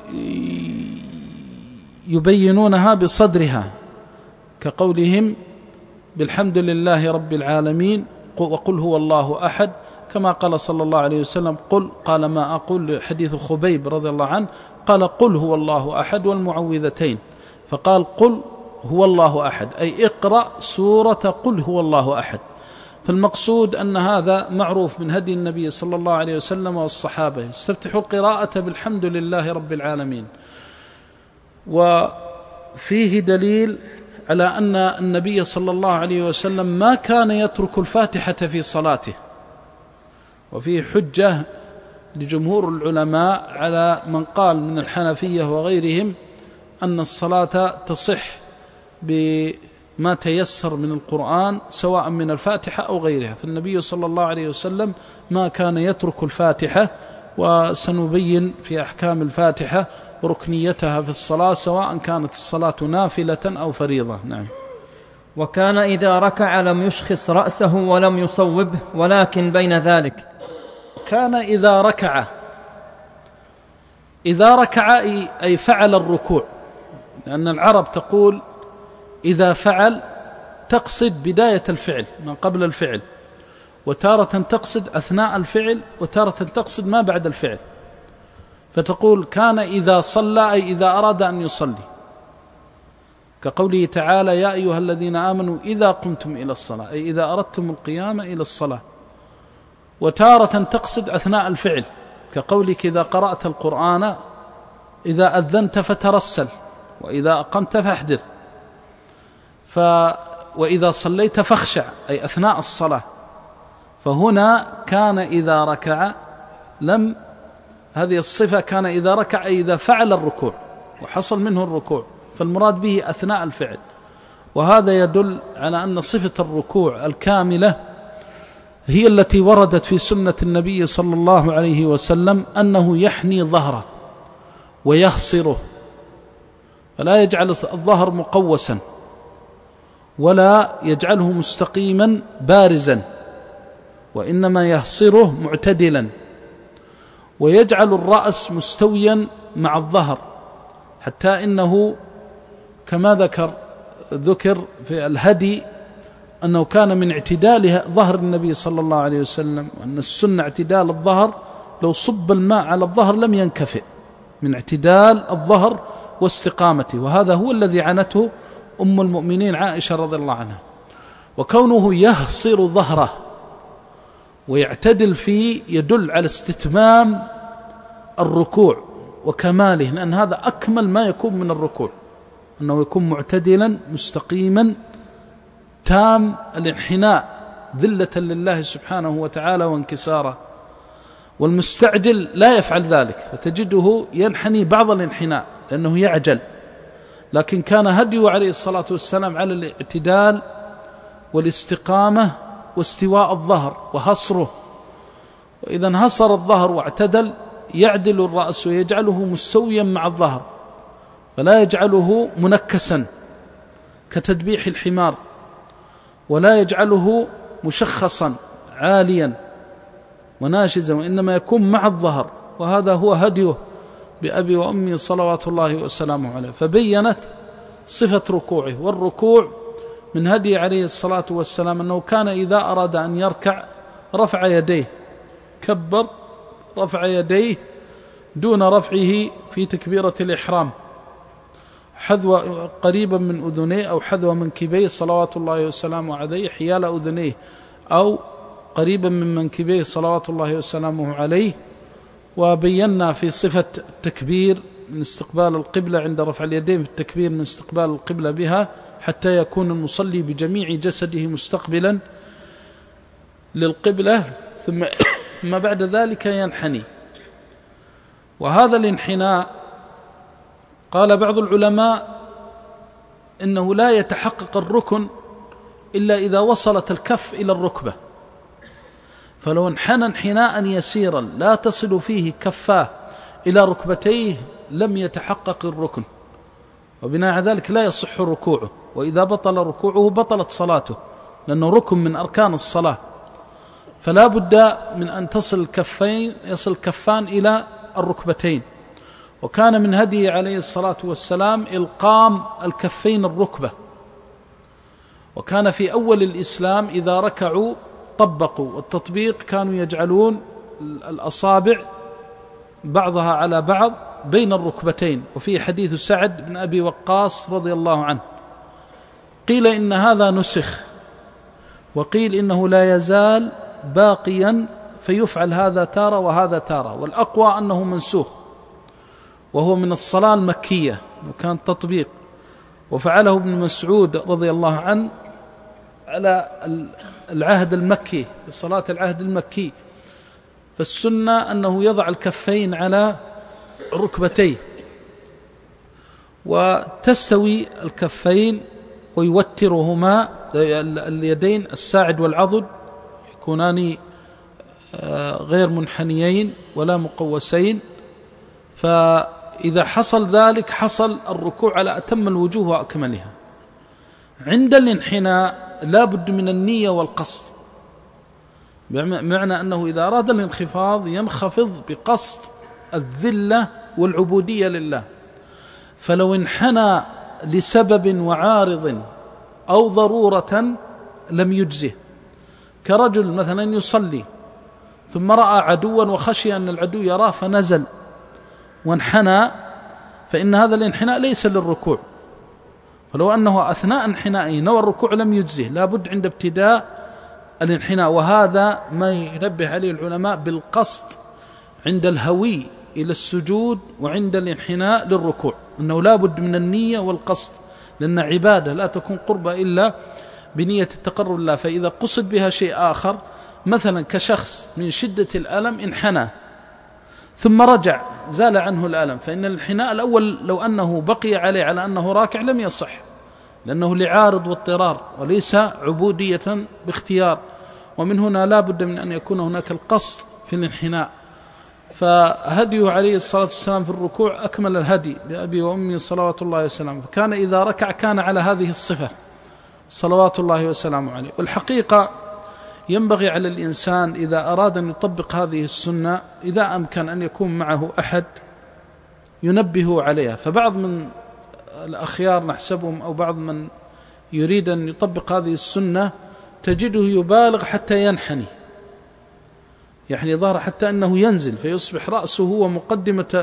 يبينونها بصدرها كقولهم بالحمد لله رب العالمين وقل هو الله أحد، كما قال صلى الله عليه وسلم قل قال ما أقول، حديث خبيب رضي الله عنه قال قل هو الله أحد والمعوذتين، فقال قل هو الله أحد أي اقرأ سورة قل هو الله أحد. فالمقصود أن هذا معروف من هدي النبي صلى الله عليه وسلم والصحابة، استفتحوا القراءة بالحمد لله رب العالمين. وفيه دليل على أن النبي صلى الله عليه وسلم ما كان يترك الفاتحة في صلاته، وفيه حجة لجمهور العلماء على من قال من الحنفية وغيرهم أن الصلاة تصح بما تيسر من القرآن سواء من الفاتحة أو غيرها، فالنبي صلى الله عليه وسلم ما كان يترك الفاتحة، وسنبين في أحكام الفاتحة وركنيتها في الصلاة سواء كانت الصلاة نافلة أو فريضة. نعم. وكان إذا ركع لم يشخص رأسه ولم يصوبه ولكن بين ذلك. كان إذا ركع، إذا ركع أي فعل الركوع، لأن العرب تقول إذا فعل تقصد بداية الفعل ما قبل الفعل، وتارة تقصد أثناء الفعل، وتارة تقصد ما بعد الفعل، فتقول كان إذا صلى أي إذا أراد أن يصلي، كقوله تعالى يا أيها الذين آمنوا إذا قمتم إلى الصلاة أي إذا أردتم القيام إلى الصلاة، وتارة تقصد أثناء الفعل كقولك إذا قرأت القرآن إذا أذنت فترسل وإذا أقمت فاحذر، ف وإذا صليت فاخشع أي أثناء الصلاة. فهنا كان إذا ركع لم هذه الصفة كان إذا ركع أي إذا فعل الركوع وحصل منه الركوع، فالمراد به أثناء الفعل، وهذا يدل على أن صفة الركوع الكاملة هي التي وردت في سنة النبي صلى الله عليه وسلم أنه يحني ظهره ويهصره، فلا يجعل الظهر مقوسا ولا يجعله مستقيما بارزا، وإنما يهصره معتدلا، ويجعل الرأس مستويا مع الظهر، حتى إنه كما ذكر ذكر في الهدي أنه كان من اعتدال ظهر النبي صلى الله عليه وسلم، وأن السنة اعتدال الظهر، لو صب الماء على الظهر لم ينكفئ، من اعتدال الظهر واستقامته، وهذا هو الذي عنته أم المؤمنين عائشة رضي الله عنها. وكونه يهصر ظهره ويعتدل فيه يدل على استتمام الركوع وكماله، لأن هذا أكمل ما يكون من الركوع، أنه يكون معتدلا مستقيما تام الانحناء ذلة لله سبحانه وتعالى وانكساره. والمستعجل لا يفعل ذلك، فتجده ينحني بعض الانحناء لأنه يعجل، لكن كان هديه عليه الصلاة والسلام على الاعتدال والاستقامة واستواء الظهر وهصره، وإذا انهصر الظهر واعتدل يعدل الرأس ويجعله مستويا مع الظهر، فلا يجعله منكسا كتدبيح الحمار، ولا يجعله مشخصا عاليا وناشزا، وإنما يكون مع الظهر، وهذا هو هديه بأبي وأمي صلوات الله وسلامه عليه. فبينت صفة ركوعه، والركوع من هدي عليه الصلاة والسلام أنه كان إذا أراد أن يركع رفع يديه، كبر رفع يديه دون رفعه في تكبيرة الإحرام، حذو قريبا من أذنيه أو حذو منكبيه صلوات الله وسلامه عليه، حيال أذنيه أو قريبا من منكبيه صلوات الله وسلامه عليه. وبينا في صفة التكبير من استقبال القبلة عند رفع اليدين، في التكبير من استقبال القبلة بها حتى يكون المصلي بجميع جسده مستقبلا للقبلة، ثم ما بعد ذلك ينحني. وهذا الانحناء قال بعض العلماء إنه لا يتحقق الركن إلا إذا وصلت الكف إلى الركبة، فلو انحنى انحناء يسيرا لا تصل فيه كفاه إلى ركبتيه لم يتحقق الركن، وبناء على ذلك لا يصح ركوعه، وإذا بطل ركوعه بطلت صلاته، لأنه ركن من أركان الصلاة. فلا بد من أن تصل الكفين يصل الكفان إلى الركبتين. وكان من هديه عليه الصلاة والسلام إلقام الكفين الركبة. وكان في أول الإسلام إذا ركعوا طبقوا، والتطبيق كانوا يجعلون الأصابع بعضها على بعض بين الركبتين. وفي حديث سعد بن أبي وقاص رضي الله عنه قيل إن هذا نسخ، وقيل إنه لا يزال باقيا فيفعل هذا تارة وهذا تارة، والأقوى أنه منسوخ، وهو من الصلاة المكية وكان تطبيق. وفعله ابن مسعود رضي الله عنه على العهد المكي، صلاة العهد المكي. فالسنة أنه يضع الكفين على ركبتيه وتستوي الكفين ويوترهما اليدين الساعد والعضد يكونان غير منحنيين ولا مقوسين. فإذا حصل ذلك حصل الركوع على أتم الوجوه وأكملها. عند الانحناء لا بد من النية والقصد، بمعنى أنه إذا أراد الانخفاض ينخفض بقصد الذلة والعبودية لله. فلو انحنى لسبب وعارض أو ضرورة لم يجزه، كرجل مثلا يصلي ثم رأى عدوا وخشي أن العدو يراه فنزل وانحنى، فإن هذا الانحناء ليس للركوع. فلو أنه أثناء انحنائه نوى الركوع لم يجزه، لا بد عند ابتداء الانحناء. وهذا ما ينبه عليه العلماء بالقصد عند الهوي إلى السجود وعند الانحناء للركوع، أنه لا بد من النية والقصد، لأن عبادة لا تكون قربة إلا بنية التقرب لله. فإذا قصد بها شيء آخر، مثلا كشخص من شدة الألم انحنى ثم رجع زال عنه الألم، فإن الانحناء الأول لو أنه بقي عليه على أنه راكع لم يصح، لأنه لعارض واضطرار وليس عبودية باختيار. ومن هنا لا بد من أن يكون هناك القصد في الانحناء. فهديه عليه الصلاة والسلام في الركوع أكمل الهدي بأبي وأمي صلوات الله وسلامه، فكان إذا ركع كان على هذه الصفة صلوات الله وسلامه عليه. والحقيقة ينبغي على الإنسان إذا أراد أن يطبق هذه السنة إذا أمكن أن يكون معه أحد ينبه عليها. فبعض من الأخيار نحسبهم أو بعض من يريد أن يطبق هذه السنة تجده يبالغ حتى ينحني، يعني ظهر حتى أنه ينزل فيصبح رأسه ومقدمة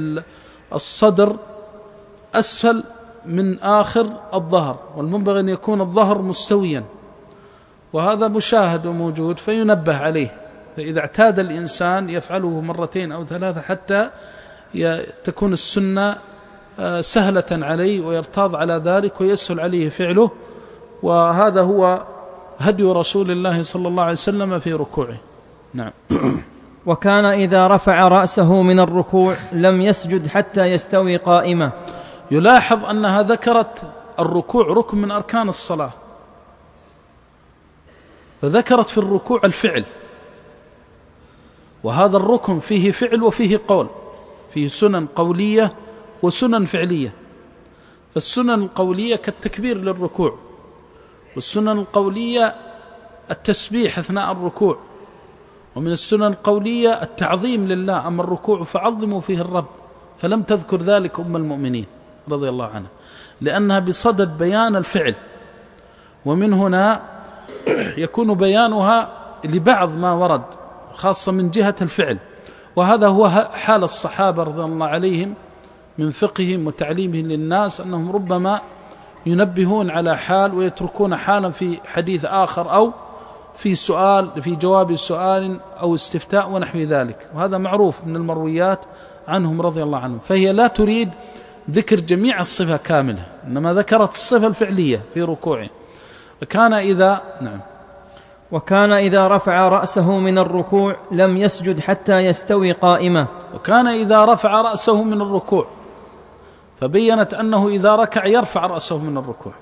الصدر أسفل من آخر الظهر، والمنبغي أن يكون الظهر مستويا، وهذا مشاهد وموجود فينبه عليه. فإذا اعتاد الإنسان يفعله مرتين أو ثلاثة حتى تكون السنة سهلة عليه ويرتاض على ذلك ويسهل عليه فعله. وهذا هو هدي رسول الله صلى الله عليه وسلم في ركوعه. نعم. وكان إذا رفع رأسه من الركوع لم يسجد حتى يستوي قائمة. يلاحظ أنها ذكرت الركوع ركن من أركان الصلاة، فذكرت في الركوع الفعل، وهذا الركن فيه فعل وفيه قول، فيه سنن قولية وسنن فعلية. فالسنن القولية كالتكبير للركوع، والسنن القولية التسبيح أثناء الركوع، ومن السنن القولية التعظيم لله، أما الركوع فعظموا فيه الرب، فلم تذكر ذلك أم المؤمنين رضي الله عنها لأنها بصدد بيان الفعل، ومن هنا يكون بيانها لبعض ما ورد خاصة من جهة الفعل. وهذا هو حال الصحابة رضي الله عليهم من فقههم وتعليمهم للناس، أنهم ربما ينبهون على حال ويتركون حالا في حديث آخر أو في سؤال في جواب سؤال أو استفتاء ونحو ذلك، وهذا معروف من المرويات عنهم رضي الله عنهم. فهي لا تريد ذكر جميع الصفة كاملة، إنما ذكرت الصفة الفعلية في ركوعه. وكان إذا نعم وكان إذا رفع رأسه من الركوع لم يسجد حتى يستوي قائمة. وكان إذا رفع رأسه من الركوع، فبينت أنه إذا ركع يرفع رأسه من الركوع.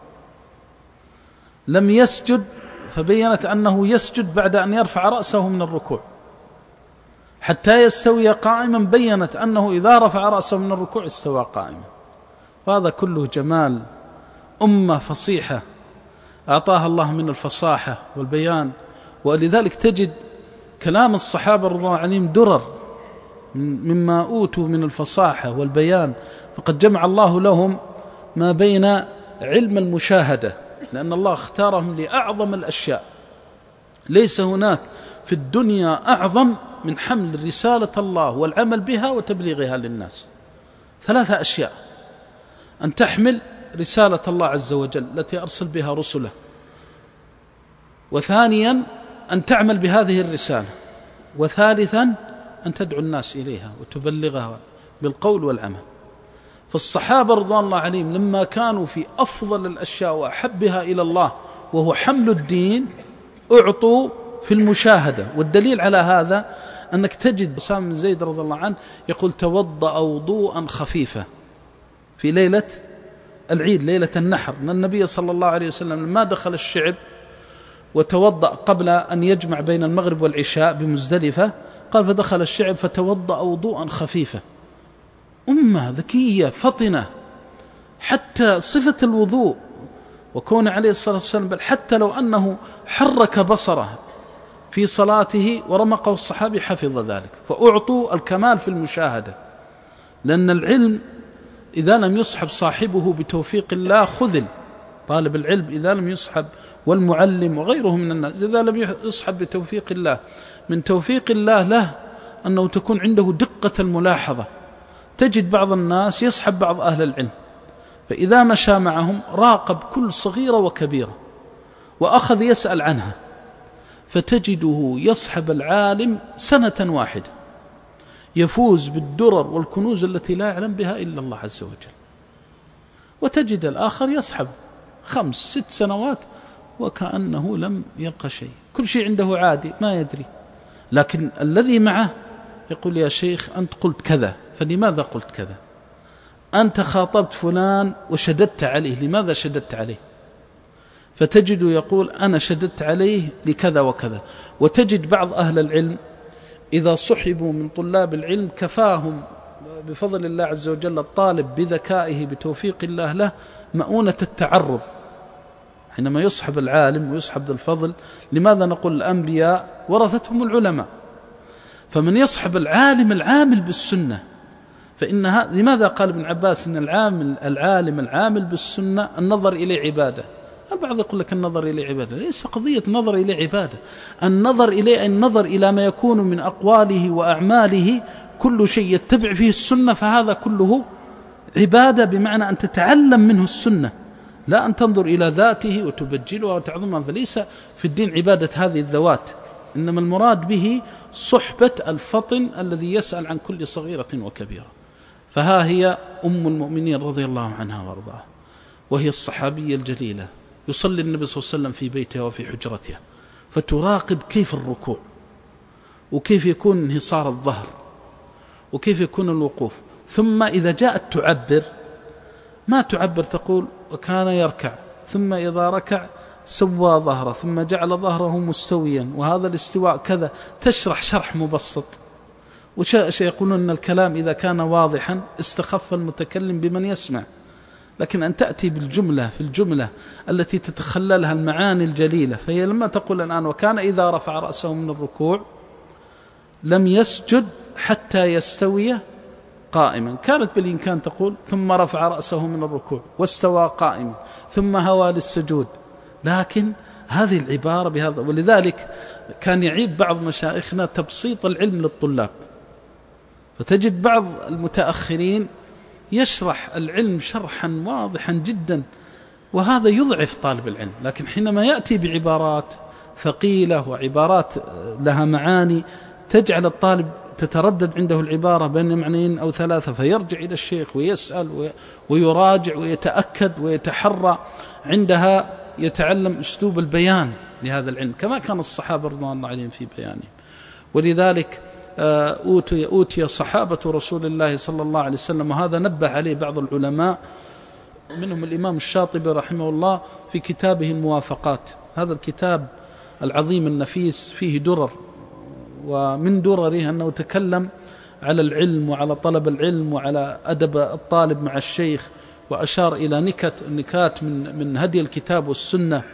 لم يسجد، فبينت أنه يسجد بعد أن يرفع رأسه من الركوع حتى يستوي قائما، بينت أنه إذا رفع رأسه من الركوع استوى قائما. وهذا كله جمال أمة فصيحة أعطاها الله من الفصاحة والبيان. ولذلك تجد كلام الصحابة رضي الله عنهم درر مما أوتوا من الفصاحة والبيان، فقد جمع الله لهم ما بين علم المشاهدة، لأن الله اختارهم لأعظم الأشياء. ليس هناك في الدنيا أعظم من حمل رسالة الله والعمل بها وتبليغها للناس. ثلاثة أشياء: أن تحمل رسالة الله عز وجل التي أرسل بها رسله، وثانيا أن تعمل بهذه الرسالة، وثالثا أن تدعو الناس إليها وتبلغها بالقول والعمل. فالصحابة رضوان الله عليهم لما كانوا في أفضل الأشياء وأحبها إلى الله وهو حمل الدين أعطوا في المشاهدة. والدليل على هذا أنك تجد أسامة بن زيد رضي الله عنه يقول: توضأ وضوءا خفيفا في ليلة العيد، ليلة النحر، أن النبي صلى الله عليه وسلم لما دخل الشعب وتوضأ قبل أن يجمع بين المغرب والعشاء بمزدلفة، قال: فدخل الشعب فتوضأ وضوءا خفيفا. أمة ذكية فطنة، حتى صفة الوضوء وكون عليه الصلاة والسلام، بل حتى لو أنه حرك بصره في صلاته ورمقه الصحابي حفظ ذلك. فأعطوا الكمال في المشاهدة، لأن العلم إذا لم يصحب صاحبه بتوفيق الله خذل. طالب العلم إذا لم يصحب، والمعلم وغيره من الناس، إذا لم يصحب بتوفيق الله، من توفيق الله له أنه تكون عنده دقة الملاحظة. تجد بعض الناس يصحب بعض أهل العلم، فإذا مشى معهم راقب كل صغيرة وكبيرة وأخذ يسأل عنها، فتجده يصحب العالم سنة واحدة يفوز بالدرر والكنوز التي لا يعلم بها إلا الله عز وجل. وتجد الآخر يصحب خمس ست سنوات وكأنه لم يلقى شيء، كل شيء عنده عادي ما يدري، لكن الذي معه يقول: يا شيخ أنت قلت كذا، فلماذا قلت كذا؟ أنت خاطبت فلان وشددت عليه، لماذا شددت عليه؟ فتجد يقول: أنا شددت عليه لكذا وكذا. وتجد بعض أهل العلم إذا صحبوا من طلاب العلم كفاهم بفضل الله عز وجل الطالب بذكائه بتوفيق الله له مؤونة التعرض. حينما يصحب العالم ويصحب ذا الفضل، لماذا نقول الأنبياء ورثتهم العلماء؟ فمن يصحب العالم العامل بالسنة، فإنها لماذا قال ابن عباس إن العامل العالم العامل بالسنة النظر إليه عبادة؟ البعض يقول لك النظر إليه عبادة، ليس قضية النظر إليه عبادة. النظر إليه النظر إلى ما يكون من أقواله وأعماله، كل شيء يتبع فيه السنة فهذا كله عبادة، بمعنى أن تتعلم منه السنة، لا أن تنظر إلى ذاته وتبجلها وتعظمها. فليس في الدين عبادة هذه الذوات، إنما المراد به صحبة الفطن الذي يسأل عن كل صغيرة وكبيرة. فها هي أم المؤمنين رضي الله عنها وارضاها، وهي الصحابية الجليلة، يصلي النبي صلى الله عليه وسلم في بيتها وفي حجرتها، فتراقب كيف الركوع، وكيف يكون انحصار الظهر، وكيف يكون الوقوف. ثم إذا جاءت تعبر ما تعبر، تقول: وكان يركع، ثم إذا ركع سوى ظهره، ثم جعل ظهره مستويا، وهذا الاستواء كذا، تشرح شرح مبسط. ويقولون أن الكلام إذا كان واضحا استخف المتكلم بمن يسمع، لكن أن تأتي بالجملة في الجملة التي تتخللها المعاني الجليلة. فهي لما تقول الآن: وكان إذا رفع رأسه من الركوع لم يسجد حتى يستوي قائما، كانت بالإمكان تقول: ثم رفع رأسه من الركوع واستوى قائما ثم هوى للسجود، لكن هذه العبارة بهذا. ولذلك كان يعيب بعض مشايخنا تبسيط العلم للطلاب، فتجد بعض المتأخرين يشرح العلم شرحا واضحا جدا، وهذا يضعف طالب العلم. لكن حينما يأتي بعبارات ثقيلة وعبارات لها معاني تجعل الطالب تتردد عنده العبارة بين معنيين أو ثلاثة، فيرجع إلى الشيخ ويسأل ويراجع ويتأكد ويتحرى، عندها يتعلم أسلوب البيان لهذا العلم، كما كان الصحابة رضوان الله عليهم في بيانهم. ولذلك أوتي, أوتي صحابة رسول الله صلى الله عليه وسلم، وهذا نبه عليه بعض العلماء، منهم الإمام الشاطبي رحمه الله في كتابه الموافقات. هذا الكتاب العظيم النفيس فيه درر، ومن درره أنه تكلم على العلم وعلى طلب العلم وعلى أدب الطالب مع الشيخ، وأشار إلى نكت نكات من من هدي الكتاب والسنة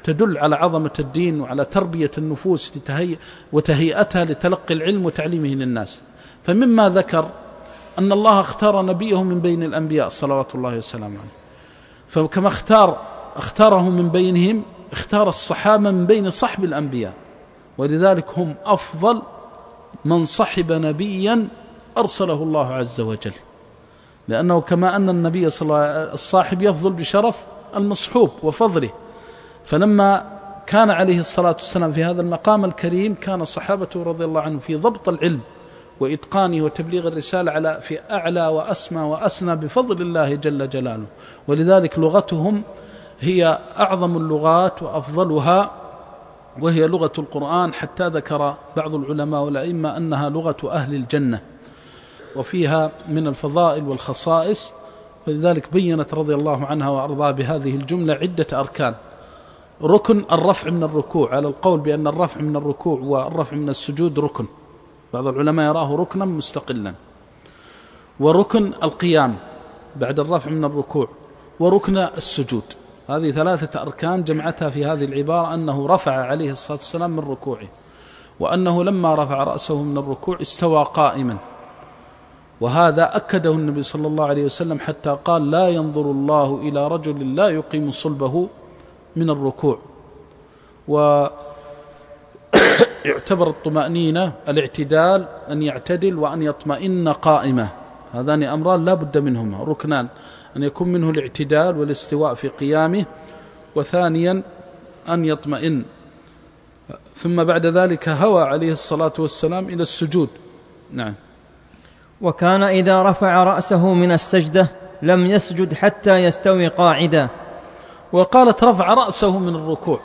تدل على عظمة الدين وعلى تربية النفوس وتهيئتها لتلقي العلم وتعليمه للناس. فمما ذكر أن الله اختار نبيه من بين الأنبياء صلوات الله وسلامه عليه، فكما اختار اختاره من بينهم اختار الصحابة من بين صحب الأنبياء، ولذلك هم أفضل من صحب نبيا أرسله الله عز وجل، لأنه كما أن النبي صلى الله عليه وسلم الصاحب يفضل بشرف المصحوب وفضله، فلما كان عليه الصلاة والسلام في هذا المقام الكريم كان صحابته رضي الله عنهم في ضبط العلم وإتقانه وتبليغ الرسالة على في أعلى وأسمى وأسنى بفضل الله جل جلاله، ولذلك لغتهم هي أعظم اللغات وأفضلها، وهي لغة القرآن، حتى ذكر بعض العلماء والأئمة أنها لغة أهل الجنة، وفيها من الفضائل والخصائص. ولذلك بيّنت رضي الله عنها وأرضاها بهذه الجملة عدة أركان. ركن الرفع من الركوع، على القول بأن الرفع من الركوع والرفع من السجود ركن، بعض العلماء يراه ركنا مستقلا. وركن القيام بعد الرفع من الركوع، وركن السجود. هذه ثلاثة أركان جمعتها في هذه العبارة أنه رفع عليه الصلاة والسلام من ركوعه، وأنه لما رفع رأسه من الركوع استوى قائما، وهذا أكده النبي صلى الله عليه وسلم حتى قال: لا ينظر الله إلى رجل لا يقيم صلبه من الركوع. ويعتبر الطمأنينة الاعتدال، أن يعتدل وأن يطمئن قائمة، هذان أمران لا بد منهما، ركنان، أن يكون منه الاعتدال والاستواء في قيامه، وثانيا أن يطمئن. ثم بعد ذلك هوى عليه الصلاة والسلام إلى السجود. نعم. وكان إذا رفع رأسه من السجدة لم يسجد حتى يستوي قاعدا. وقالت رفع رأسه من الركوع،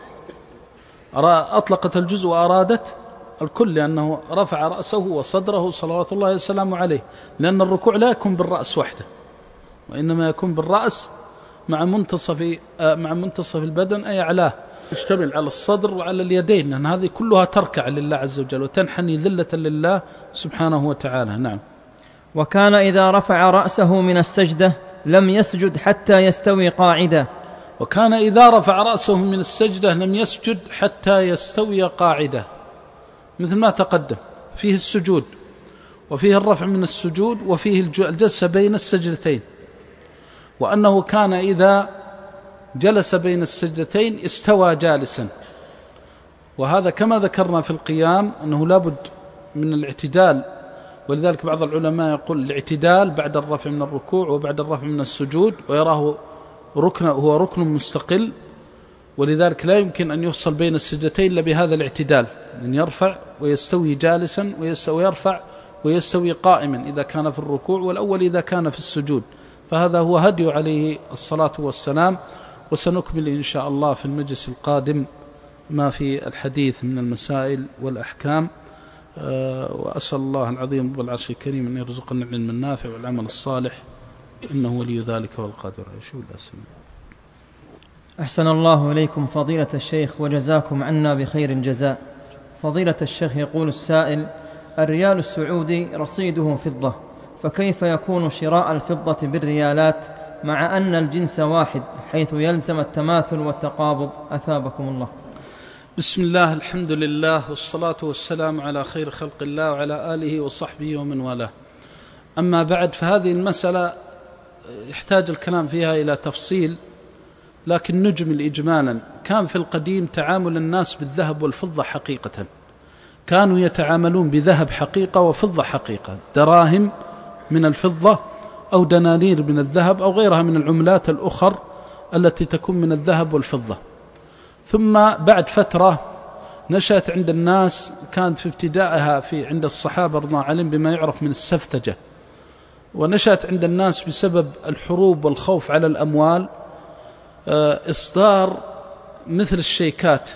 أطلقت الجزء وأرادت الكل، لأنه رفع رأسه وصدره صلوات الله وسلامه عليه، لأن الركوع لا يكون بالرأس وحده، وإنما يكون بالرأس مع منتصف مع منتصف البدن أي أعلاه، يشتمل على الصدر وعلى اليدين، لأن هذه كلها تركع لله عز وجل وتنحني ذلة لله سبحانه وتعالى. نعم. وكان إذا رفع رأسه من السجدة لم يسجد حتى يستوي قاعدا. وكان إذا رفع رأسه من السجدة لم يسجد حتى يستوي قاعدة، مثل ما تقدم، فيه السجود وفيه الرفع من السجود وفيه الجلسة بين السجدتين، وأنه كان إذا جلس بين السجدتين استوى جالسا، وهذا كما ذكرنا في القيام أنه لابد من الاعتدال، ولذلك بعض العلماء يقول الاعتدال بعد الرفع من الركوع وبعد الرفع من السجود، ويراه ركن هو ركن مستقل، ولذلك لا يمكن أن يفصل بين السجدتين إلا بهذا الاعتدال، أن يرفع ويستوي جالسا ويرفع ويستوي قائما إذا كان في الركوع، والأول إذا كان في السجود. فهذا هو هدي عليه الصلاة والسلام. وسنكمل إن شاء الله في المجلس القادم ما في الحديث من المسائل والأحكام. وأسأل الله العظيم رب العرش الكريم أن يرزقنا العلم النافع والعمل الصالح، إنه ولي ذلك والقادر عليه. شو الأسئلة؟ أحسن الله إليكم فضيلة الشيخ وجزاكم عنا بخير الجزاء. فضيلة الشيخ يقول السائل: الريال السعودي رصيده فضة، فكيف يكون شراء الفضة بالريالات مع أن الجنس واحد حيث يلزم التماثل والتقابض؟ أثابكم الله. بسم الله، الحمد لله، والصلاة والسلام على خير خلق الله وعلى آله وصحبه ومن والاه. أما بعد، فهذه المسألة يحتاج الكلام فيها إلى تفصيل، لكن نجمل إجمالا. كان في القديم تعامل الناس بالذهب والفضة حقيقة، كانوا يتعاملون بذهب حقيقة وفضة حقيقة، دراهم من الفضة أو دنانير من الذهب أو غيرها من العملات الأخر التي تكون من الذهب والفضة. ثم بعد فترة نشأت عند الناس، كانت في ابتدائها في عند الصحابة رضي الله عنهم بما يعرف من السفتجة، ونشأت عند الناس بسبب الحروب والخوف على الأموال إصدار مثل الشيكات.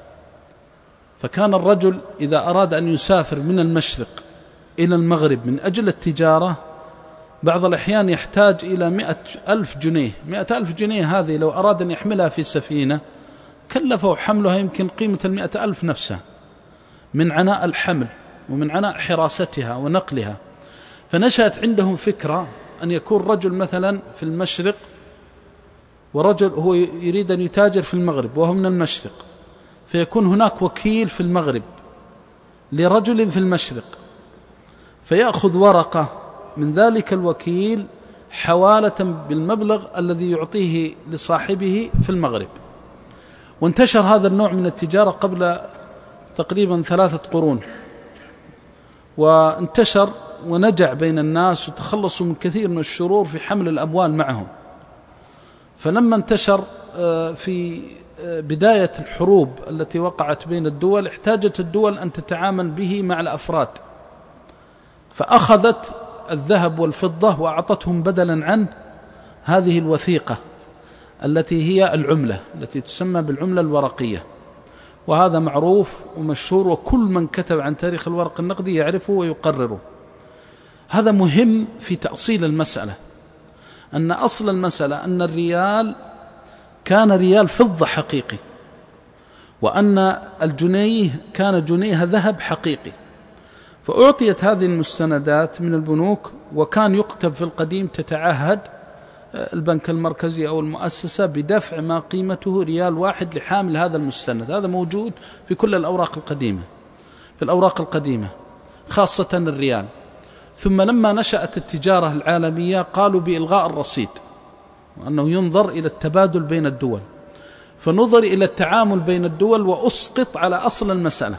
فكان الرجل إذا أراد أن يسافر من المشرق إلى المغرب من أجل التجارة بعض الأحيان يحتاج إلى مئة ألف جنيه. مئة ألف جنيه هذه لو أراد أن يحملها في سفينة كلفه حملها يمكن قيمة المئة ألف نفسها، من عناء الحمل ومن عناء حراستها ونقلها. فنشأت عندهم فكرة أن يكون رجل مثلا في المشرق ورجل هو يريد أن يتاجر في المغرب وهو من المشرق، فيكون هناك وكيل في المغرب لرجل في المشرق، فيأخذ ورقة من ذلك الوكيل حوالة بالمبلغ الذي يعطيه لصاحبه في المغرب. وانتشر هذا النوع من التجارة قبل تقريبا ثلاثة قرون، وانتشر ونجع بين الناس وتخلصوا من كثير من الشرور في حمل الأموال معهم. فلما انتشر في بداية الحروب التي وقعت بين الدول، احتاجت الدول أن تتعامل به مع الأفراد، فأخذت الذهب والفضة وأعطتهم بدلا عن هذه الوثيقة التي هي العملة التي تسمى بالعملة الورقية. وهذا معروف ومشهور، وكل من كتب عن تاريخ الورق النقدي يعرفه ويقرره. هذا مهم في تأصيل المسألة، أن أصل المسألة أن الريال كان ريال فضة حقيقي، وأن الجنيه كان جنيه ذهب حقيقي. فأعطيت هذه المستندات من البنوك، وكان يكتب في القديم تتعهد البنك المركزي أو المؤسسة بدفع ما قيمته ريال واحد لحامل هذا المستند. هذا موجود في كل الأوراق القديمة، في الأوراق القديمة خاصة الريال. ثم لما نشأت التجارة العالمية قالوا بإلغاء الرصيد، وأنه ينظر إلى التبادل بين الدول، فنظر إلى التعامل بين الدول وأسقط على أصل المسألة.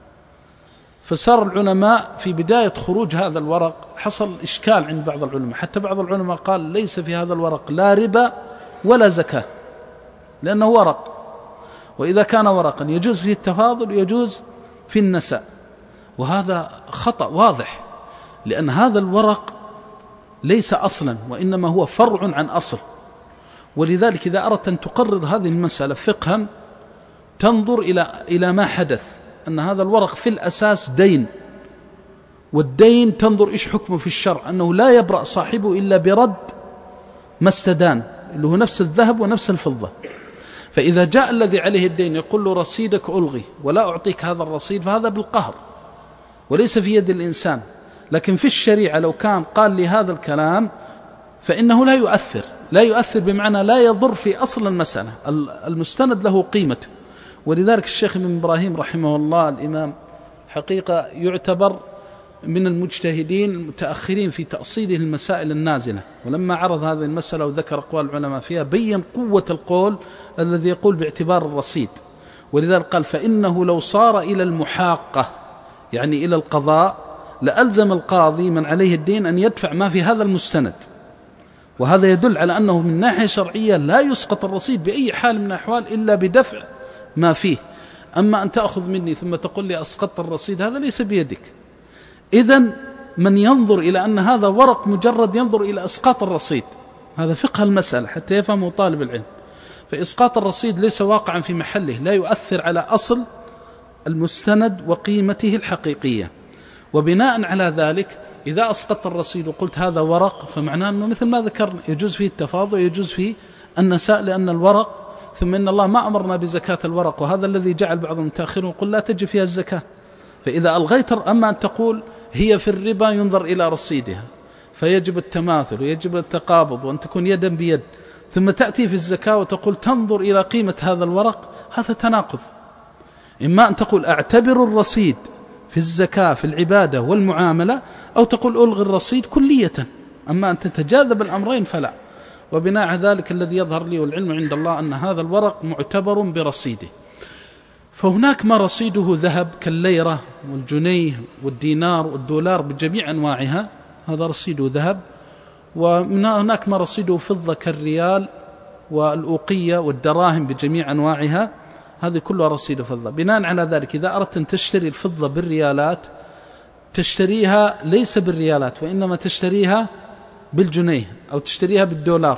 فصار العلماء في بداية خروج هذا الورق حصل إشكال عند بعض العلماء، حتى بعض العلماء قال ليس في هذا الورق لا ربا ولا زكاة، لأنه ورق، وإذا كان ورقا يجوز فيه التفاضل ويجوز في النساء. وهذا خطأ واضح، لأن هذا الورق ليس أصلا، وإنما هو فرع عن أصل. ولذلك إذا أردت أن تقرر هذه المسألة فقها تنظر إلى إلى ما حدث، أن هذا الورق في الأساس دين، والدين تنظر إيش حكمه في الشرع، أنه لا يبرأ صاحبه إلا برد ما استدان، اللي هو نفس الذهب ونفس الفضة. فإذا جاء الذي عليه الدين يقول له رصيدك ألغي ولا أعطيك هذا الرصيد، فهذا بالقهر وليس في يد الإنسان. لكن في الشريعة لو كان قال لي هذا الكلام فإنه لا يؤثر، لا يؤثر بمعنى لا يضر في أصل المسألة، المستند له قيمته. ولذلك الشيخ ابن إبراهيم رحمه الله الإمام حقيقة يعتبر من المجتهدين المتأخرين في تأصيله المسائل النازلة، ولما عرض هذه المسألة وذكر أقوال العلماء فيها بين قوة القول الذي يقول باعتبار الرصيد. ولذلك قال فإنه لو صار إلى المحاقة، يعني إلى القضاء، لألزم القاضي من عليه الدين أن يدفع ما في هذا المستند. وهذا يدل على أنه من ناحية شرعية لا يسقط الرصيد بأي حال من الأحوال إلا بدفع ما فيه. أما أن تأخذ مني ثم تقول لي أسقطت الرصيد، هذا ليس بيدك. إذن من ينظر إلى أن هذا ورق مجرد ينظر إلى إسقاط الرصيد، هذا فقه المسألة حتى يفهمه طالب العلم. فإسقاط الرصيد ليس واقعا في محله، لا يؤثر على أصل المستند وقيمته الحقيقية. وبناء على ذلك إذا أسقطت الرصيد وقلت هذا ورق، فمعناه أنه مثل ما ذكرنا يجوز فيه التفاضل ويجوز فيه النساء، لأن الورق، ثم إن الله ما أمرنا بزكاة الورق، وهذا الذي جعل بعض المتأخرين يقول لا تجي فيها الزكاة. فإذا ألغيت، أما أن تقول هي في الربا ينظر إلى رصيدها فيجب التماثل ويجب التقابض وأن تكون يدا بيد، ثم تأتي في الزكاة وتقول تنظر إلى قيمة هذا الورق، هذا تناقض. إما أن تقول أعتبر الرصيد في الزكاة في العبادة والمعاملة، أو تقول ألغي الرصيد كلية. أما أن تتجاذب الأمرين فلا. وبناء على ذلك الذي يظهر لي والعلم عند الله أن هذا الورق معتبر برصيده. فهناك ما رصيده ذهب كالليرة والجنيه والدينار والدولار بجميع أنواعها، هذا رصيده ذهب. وهناك ما رصيده فضة كالريال والأوقية والدراهم بجميع أنواعها، هذه كلها رصيد فضة. بناء على ذلك إذا أردت أن تشتري الفضة بالريالات تشتريها ليس بالريالات، وإنما تشتريها بالجنيه أو تشتريها بالدولار،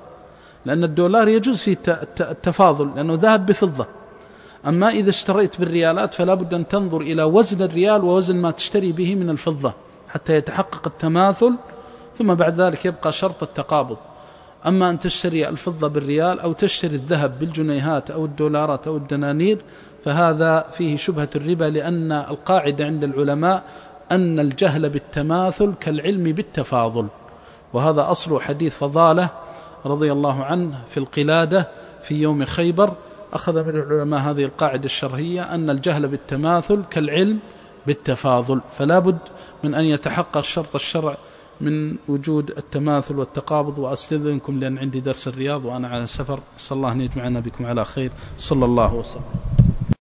لأن الدولار يجوز فيه التفاضل لأنه ذهب بفضة. أما إذا اشتريت بالريالات فلا بد أن تنظر إلى وزن الريال ووزن ما تشتري به من الفضة حتى يتحقق التماثل، ثم بعد ذلك يبقى شرط التقابض. أما أن تشتري الفضة بالريال أو تشتري الذهب بالجنيهات أو الدولارات أو الدنانير فهذا فيه شبهة الربا، لأن القاعدة عند العلماء أن الجهل بالتماثل كالعلم بالتفاضل، وهذا أصل حديث فضالة رضي الله عنه في القلادة في يوم خيبر، أخذ من العلماء هذه القاعدة الشرعية أن الجهل بالتماثل كالعلم بالتفاضل، فلا بد من أن يتحقق شرط الشرع من وجود التماثل والتقابض. وأستأذنكم لأن عندي درس الرياض وأنا على سفر، صلى الله أن يجمعنا بكم على خير. صلى الله وسلم.